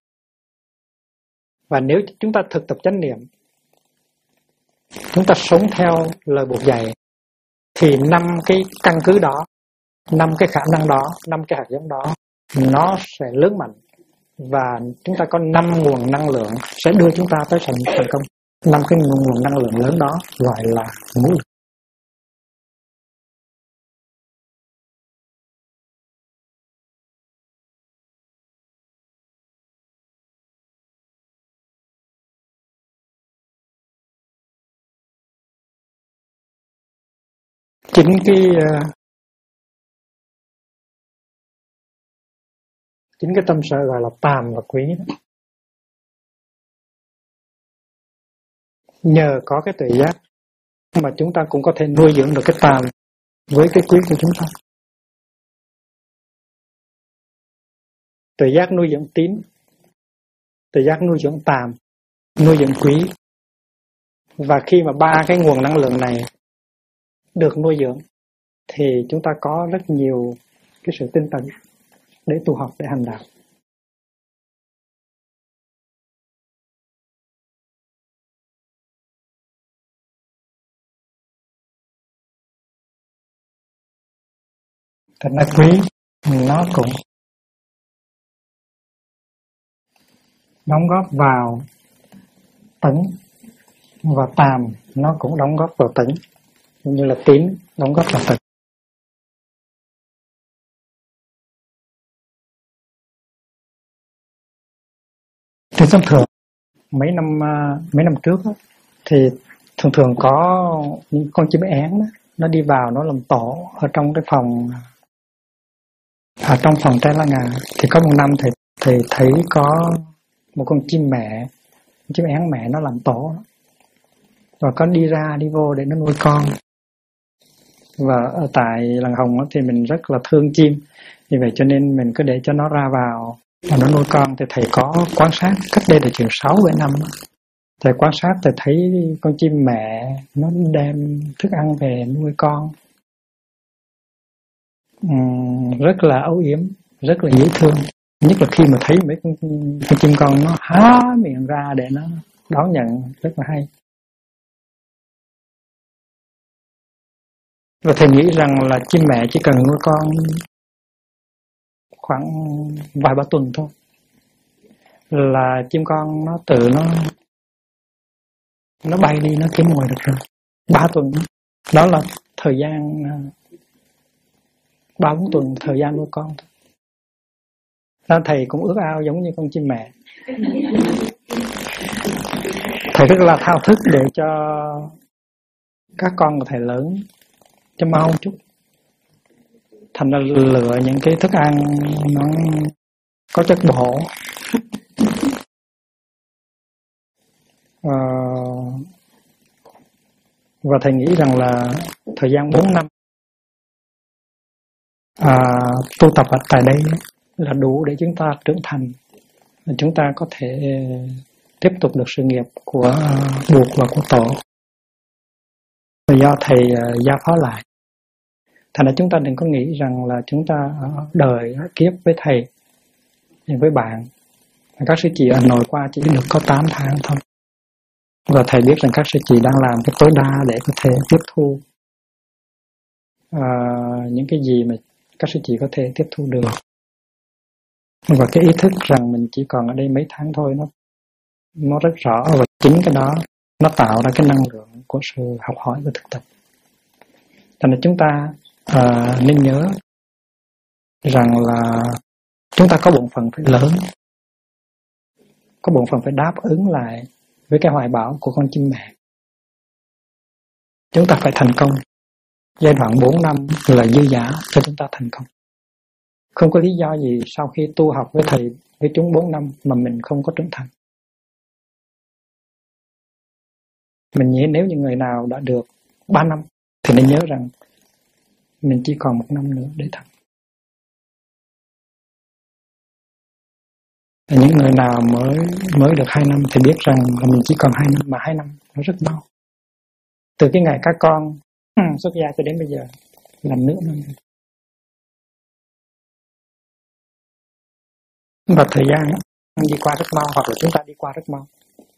Và nếu chúng ta thực tập chánh niệm, chúng ta sống theo lời Bụt dạy, thì 5 cái căn cứ đó, 5 cái khả năng đó, 5 cái hạt giống đó, nó sẽ lớn mạnh. Và chúng ta có 5 nguồn năng lượng sẽ đưa chúng ta tới thành công. 5 cái nguồn năng lượng lớn đó gọi là ngũ lực. Chính cái tâm sở gọi là tàm và quý đó. Nhờ có cái tuệ giác mà chúng ta cũng có thể nuôi dưỡng được cái tàm với cái quý của chúng ta. Tuệ giác nuôi dưỡng tín, tuệ giác nuôi dưỡng tàm, nuôi dưỡng quý. Và khi mà 3 cái nguồn năng lượng này được nuôi dưỡng thì chúng ta có rất nhiều cái sự tinh tấn để tu học, để hành đạo. Thật ra quý nó cũng đóng góp vào tấn, và tàm nó cũng đóng góp vào tấn, như là tín đóng góp vào tấn. Thì thông thường mấy năm trước đó, thì thường có những con chim én đó, nó đi vào nó làm tổ ở trong cái phòng, ở trong phòng trái lá ngà. Thì có một năm thì thấy có một con chim mẹ, chim én mẹ nó làm tổ, và có đi ra đi vô để nó nuôi con. Và ở tại làng Hồng thì mình rất là thương chim, vì vậy cho nên mình cứ để cho nó ra vào và nó nuôi con. Thì thầy có quan sát cách đây là chừng 6-7 năm. Thầy quan sát thì thấy con chim mẹ nó đem thức ăn về nuôi con, rất là âu yếm, rất là dễ thương. Nhất là khi mà thấy mấy con chim con nó há miệng ra để nó đón nhận, rất là hay. Và thầy nghĩ rằng là chim mẹ chỉ cần nuôi con khoảng vài ba tuần thôi là chim con nó tự nó bay đi, nó kiếm mồi được rồi. 3 tuần đó là thời gian 3-4 tuần thời gian nuôi con thôi. Nên thầy cũng ước ao giống như con chim mẹ. Thầy rất là thao thức để cho các con của thầy lớn cho mau một chút. Thành ra lựa những cái thức ăn nó có chất bổ. Và thầy nghĩ rằng là thời gian 4 năm tu tập ở tại đây là đủ để chúng ta trưởng thành, chúng ta có thể tiếp tục được sự nghiệp của Bụt và của Tổ. Và do thầy giao phó lại. Thành ra chúng ta đừng có nghĩ rằng là chúng ta đời kiếp với thầy, với bạn. Các sư chị ở nội qua chỉ được có 8 tháng thôi. Và thầy biết rằng các sư chị đang làm cái tối đa để có thể tiếp thu những cái gì mà các sư chị có thể tiếp thu được. Và cái ý thức rằng mình chỉ còn ở đây mấy tháng thôi, nó rất rõ. Và chính cái đó nó tạo ra cái năng lượng của sự học hỏi và thực tập. Cho nên chúng ta nên nhớ rằng là chúng ta có bổn phận phải lớn, có bổn phận phải đáp ứng lại với cái hoài bão của con chim mẹ. Chúng ta phải thành công. Giai đoạn 4 năm là dư dả cho chúng ta thành công. Không có lý do gì sau khi tu học với thầy, với chúng 4 năm mà mình không có trưởng thành. Mình nghĩ nếu như người nào đã được 3 năm thì nên nhớ rằng mình chỉ còn 1 năm nữa để thành. Và những người nào mới được 2 năm thì biết rằng là mình chỉ còn 2 năm, mà 2 năm nó rất bao. Từ cái ngày các con xuất gia cho đến bây giờ làm nữa năm. Và thời gian đi qua rất mau, hoặc là chúng ta đi qua rất mau.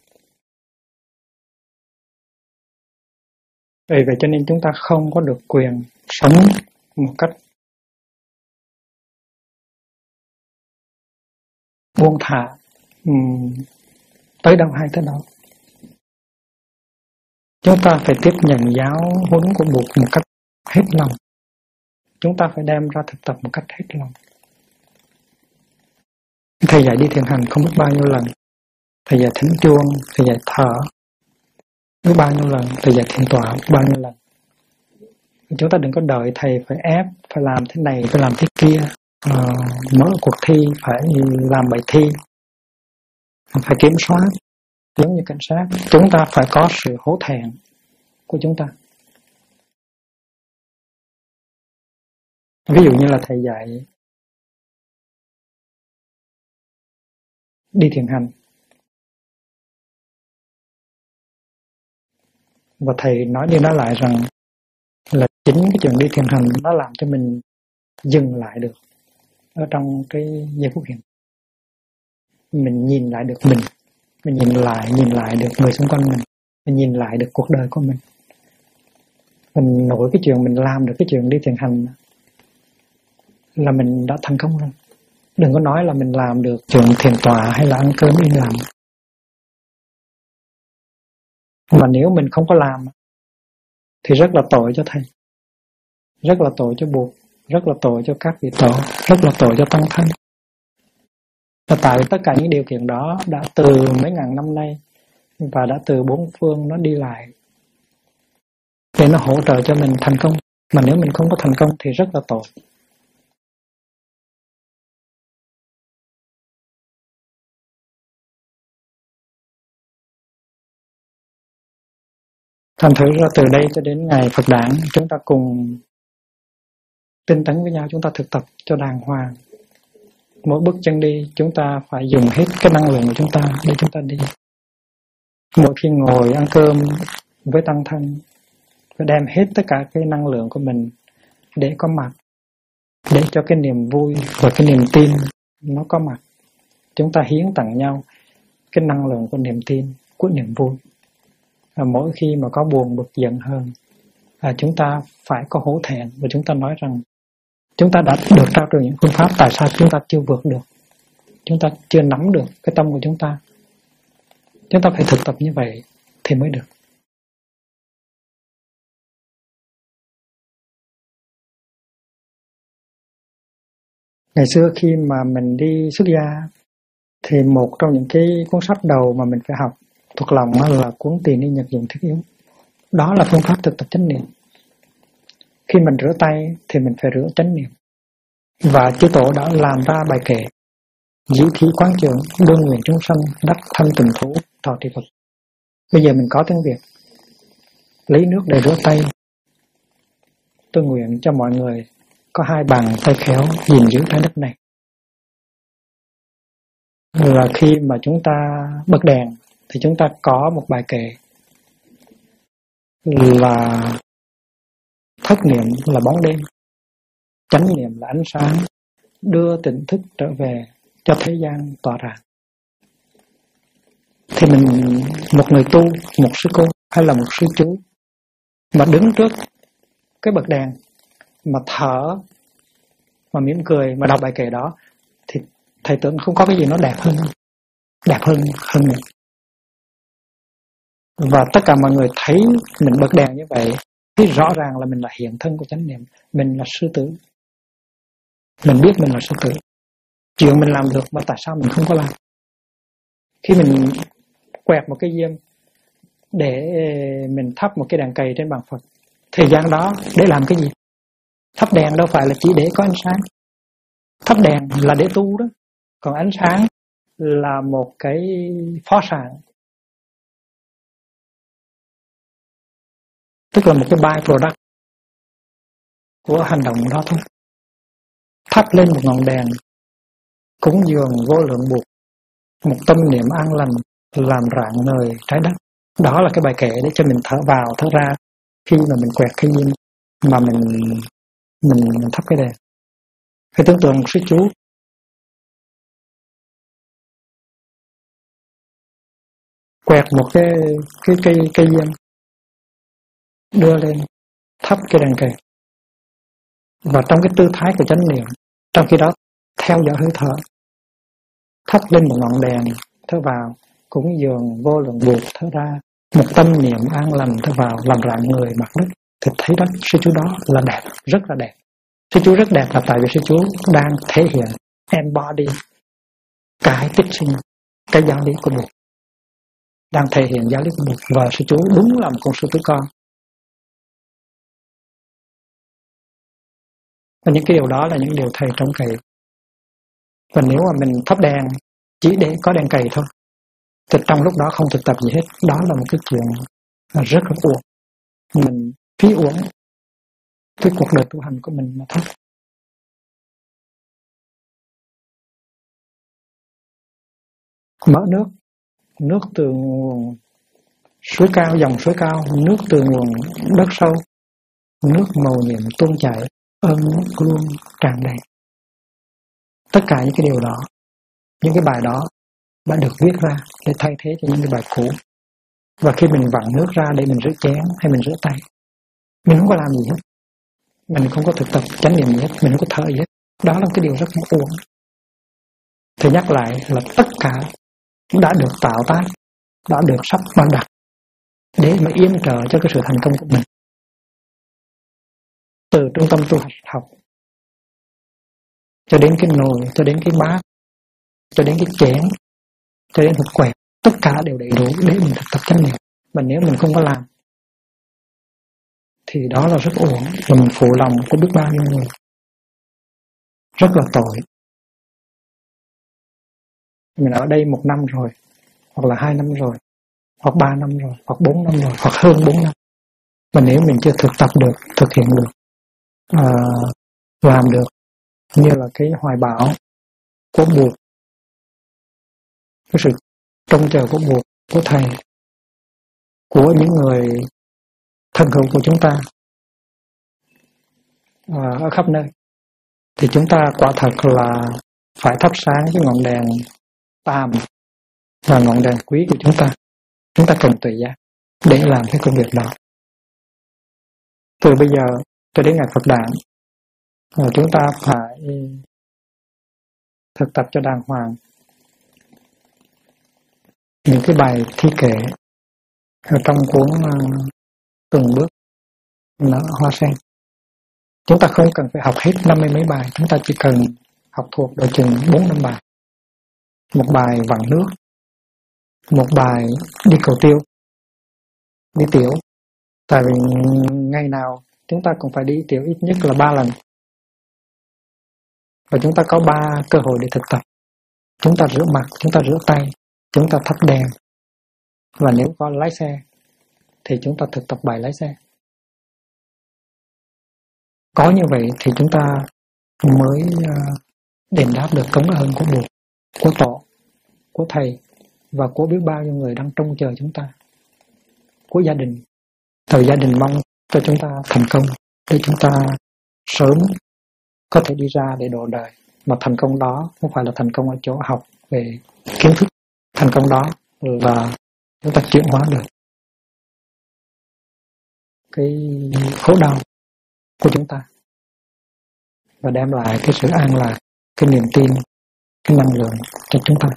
Vì vậy cho nên chúng ta không có được quyền sống một cách buông thả, tới đâu hay tới đó. Chúng ta phải tiếp nhận giáo huấn của Bụt một cách hết lòng. Chúng ta phải đem ra thực tập một cách hết lòng. Thầy dạy đi thiền hành không biết bao nhiêu lần. Thầy dạy thỉnh chuông, thầy dạy thở biết bao nhiêu lần, thầy dạy thiền tọa bao nhiêu lần. Chúng ta đừng có đợi thầy phải ép, phải làm thế này, phải làm thế kia. Mỗi cuộc thi phải làm bài thi, phải kiểm soát, giống như cảnh sát. Chúng ta phải có sự hổ thẹn của chúng ta. Ví dụ như là thầy dạy đi thiền hành, và thầy nói đi nói lại rằng là chính cái chuyện đi thiền hành nó làm cho mình dừng lại được ở trong cái giây phút hiện. Mình nhìn lại được mình nhìn lại được người xung quanh mình nhìn lại được cuộc đời của mình nổi cái chuyện mình làm được cái chuyện đi thiền hành là mình đã thành công rồi. Đừng có nói là mình làm được chuyện thiền tọa hay là ăn cơm yên lặng. Mà nếu mình không có làm thì rất là tội cho thầy, rất là tội cho Bụt, rất là tội cho các vị tổ, rất là tội cho tăng thân. Và tại tất cả những điều kiện đó đã từ mấy ngàn năm nay và đã từ bốn phương nó đi lại để nó hỗ trợ cho mình thành công. Mà nếu mình không có thành công thì rất là tội. Thành thử ra từ đây cho đến ngày Phật đản, chúng ta cùng tinh tấn với nhau, chúng ta thực tập cho đàng hoàng. Mỗi bước chân đi, chúng ta phải dùng hết cái năng lượng của chúng ta để chúng ta đi. Mỗi khi ngồi ăn cơm với tăng thân, phải đem hết tất cả cái năng lượng của mình để có mặt, để cho cái niềm vui và cái niềm tin nó có mặt. Chúng ta hiến tặng nhau cái năng lượng của niềm tin, của niềm vui. Mỗi khi mà có buồn bực giận hờn, chúng ta phải có hổ thẹn và chúng ta nói rằng chúng ta đã được trao truyền những phương pháp, tại sao chúng ta chưa vượt được, chúng ta chưa nắm được cái tâm của chúng ta. Chúng ta phải thực tập như vậy thì mới được. Ngày xưa khi mà mình đi xuất gia thì một trong những cái cuốn sách đầu mà mình phải học thuộc lòng là cuốn Tỳ Ni Nhật Dụng Thiết Yếu. Đó là phương pháp thực tập chánh niệm. Khi mình rửa tay thì mình phải rửa chánh niệm. Và chư tổ đã làm ra bài kệ: Dĩ thí quán trưởng, đương nguyện chúng sanh, đắc thanh tịnh thủ, thọ trì Phật. Bây giờ mình có tiếng Việt. Lấy nước để rửa tay. Tôi nguyện cho mọi người có 2 bàn tay khéo gìn giữ trái đất này. Là khi mà chúng ta bật đèn thì chúng ta có một bài kệ là thất niệm là bóng đêm, chánh niệm là ánh sáng, đưa tỉnh thức trở về cho thế gian tỏa rạng. Thì mình, một người tu, một sư cô hay là một sư chú mà đứng trước cái bật đèn mà thở, mà mỉm cười, mà đọc bài kệ đó thì thầy tưởng không có cái gì nó đẹp hơn nữa. Và tất cả mọi người thấy mình bật đèn như vậy thì rõ ràng là mình là hiện thân của chánh niệm, mình là sư tử. Mình biết mình là sư tử. Chuyện mình làm được mà tại sao mình không có làm? Khi mình quẹt một cái diêm để mình thắp một cái đèn cầy trên bàn Phật, thời gian đó để làm cái gì? Thắp đèn đâu phải là chỉ để có ánh sáng. Thắp đèn là để tu đó. Còn ánh sáng là một cái phó sản. tức là một cái byproduct của hành động đó thôi. Thắp lên một ngọn đèn, cúng dường vô lượng buộc, một tâm niệm an lành làm rạng ngời trái đất. Đó là cái bài kệ để cho mình thở vào thở ra khi mà mình quẹt cái diêm mà mình thắp cái đèn. Hãy tưởng tượng sư chú quẹt một cái cây diêm, đưa lên thắp cái đèn cầy, và trong cái tư thái của chánh niệm, trong khi đó theo dõi hơi thở, thắp lên một ngọn đèn, thở vào cúng dường vô lượng buộc, thở ra một tâm niệm an lành, thở vào làm rạng người mặt đất. Thì thấy đó, sư chú đó là đẹp, rất là đẹp. Sư chú rất đẹp là tại vì sư chú đang thể hiện embody cái tích sinh, cái giáo lý của Bụt, đang thể hiện giáo lý của Bụt, và sư chú đúng là một con sư tử con. Và những cái điều đó là những điều thầy trông cậy. Và nếu mà mình thắp đèn chỉ để có đèn cầy thôi, thì trong lúc đó không thực tập gì hết, đó là một cái chuyện rất là uổng. Mình phí uổng cái cuộc đời tu hành của mình mà thôi. Mở nước từ nguồn suối cao, dòng suối cao, nước từ nguồn đất sâu, nước màu nhiệm tuôn chảy, ơn nước luôn tràn đầy. Tất cả những cái điều đó, những cái bài đó đã được viết ra để thay thế cho những cái bài cũ. Và khi mình vặn nước ra để mình rửa chén hay mình rửa tay, mình không có làm gì hết, mình không có thực tập chánh niệm gì hết, mình không có thở gì hết. Đó là cái điều rất uổng. Thì nhắc lại là tất cả đã được tạo tác, đã được sắp ban đặt để mà yểm trợ cho cái sự thành công của mình. Từ trung tâm tu học cho đến cái nồi, cho đến cái bát, cho đến cái chén, cho đến hộp quẹt, tất cả đều đầy đủ để mình thực tập chánh niệm. Mà nếu mình không có làm thì đó là rất uổng, và mình phụ lòng của biết bao nhiêu người, rất là tội. Mình ở đây 1 năm rồi, hoặc là 2 năm rồi, hoặc 3 năm rồi, hoặc 4 năm rồi, hoặc hơn 4 năm, mà nếu mình chưa thực tập được, thực hiện được, làm được như là cái hoài bão của Bụt, cái sự trông chờ của Bụt, của Thầy, của những người thân hữu của chúng ta ở khắp nơi, thì chúng ta quả thật là phải thắp sáng cái ngọn đèn tam và ngọn đèn quý của chúng ta. Chúng ta cần tự giác để làm cái công việc đó. Từ bây giờ cho đến ngày Phật đản, chúng ta phải thực tập cho đàng hoàng những cái bài thi kệ ở trong cuốn Từng Bước Nở Hoa Sen. Chúng ta không cần phải học hết 50 mấy bài, chúng ta chỉ cần học thuộc độ chừng 4-5 bài. Một bài vặn nước, một bài đi cầu tiêu, đi tiểu. Tại vì ngày nào chúng ta cũng phải đi tiểu ít nhất là 3 lần. Và chúng ta có 3 cơ hội để thực tập. Chúng ta rửa mặt, chúng ta rửa tay, chúng ta thắp đèn. Và nếu có lái xe thì chúng ta thực tập bài lái xe. Có như vậy thì chúng ta mới đền đáp được công ơn của Bụt, của Tổ, của Thầy và của biết bao nhiêu người đang trông chờ chúng ta, của gia đình. Thời gia đình mong cho chúng ta thành công để chúng ta sớm có thể đi ra để độ đời. Mà thành công đó không phải là thành công ở chỗ học về kiến thức, thành công đó là chúng ta chuyển hóa được cái khổ đau của chúng ta và đem lại cái sự an lạc, cái niềm tin, cái năng lượng cho chúng ta.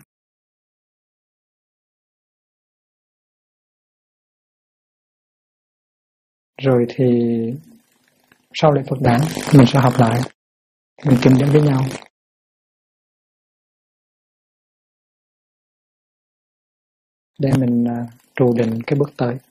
Rồi thì sau lễ Phật đản mình sẽ học lại, mình kinh dẫn với nhau để mình trụ định cái bước tới.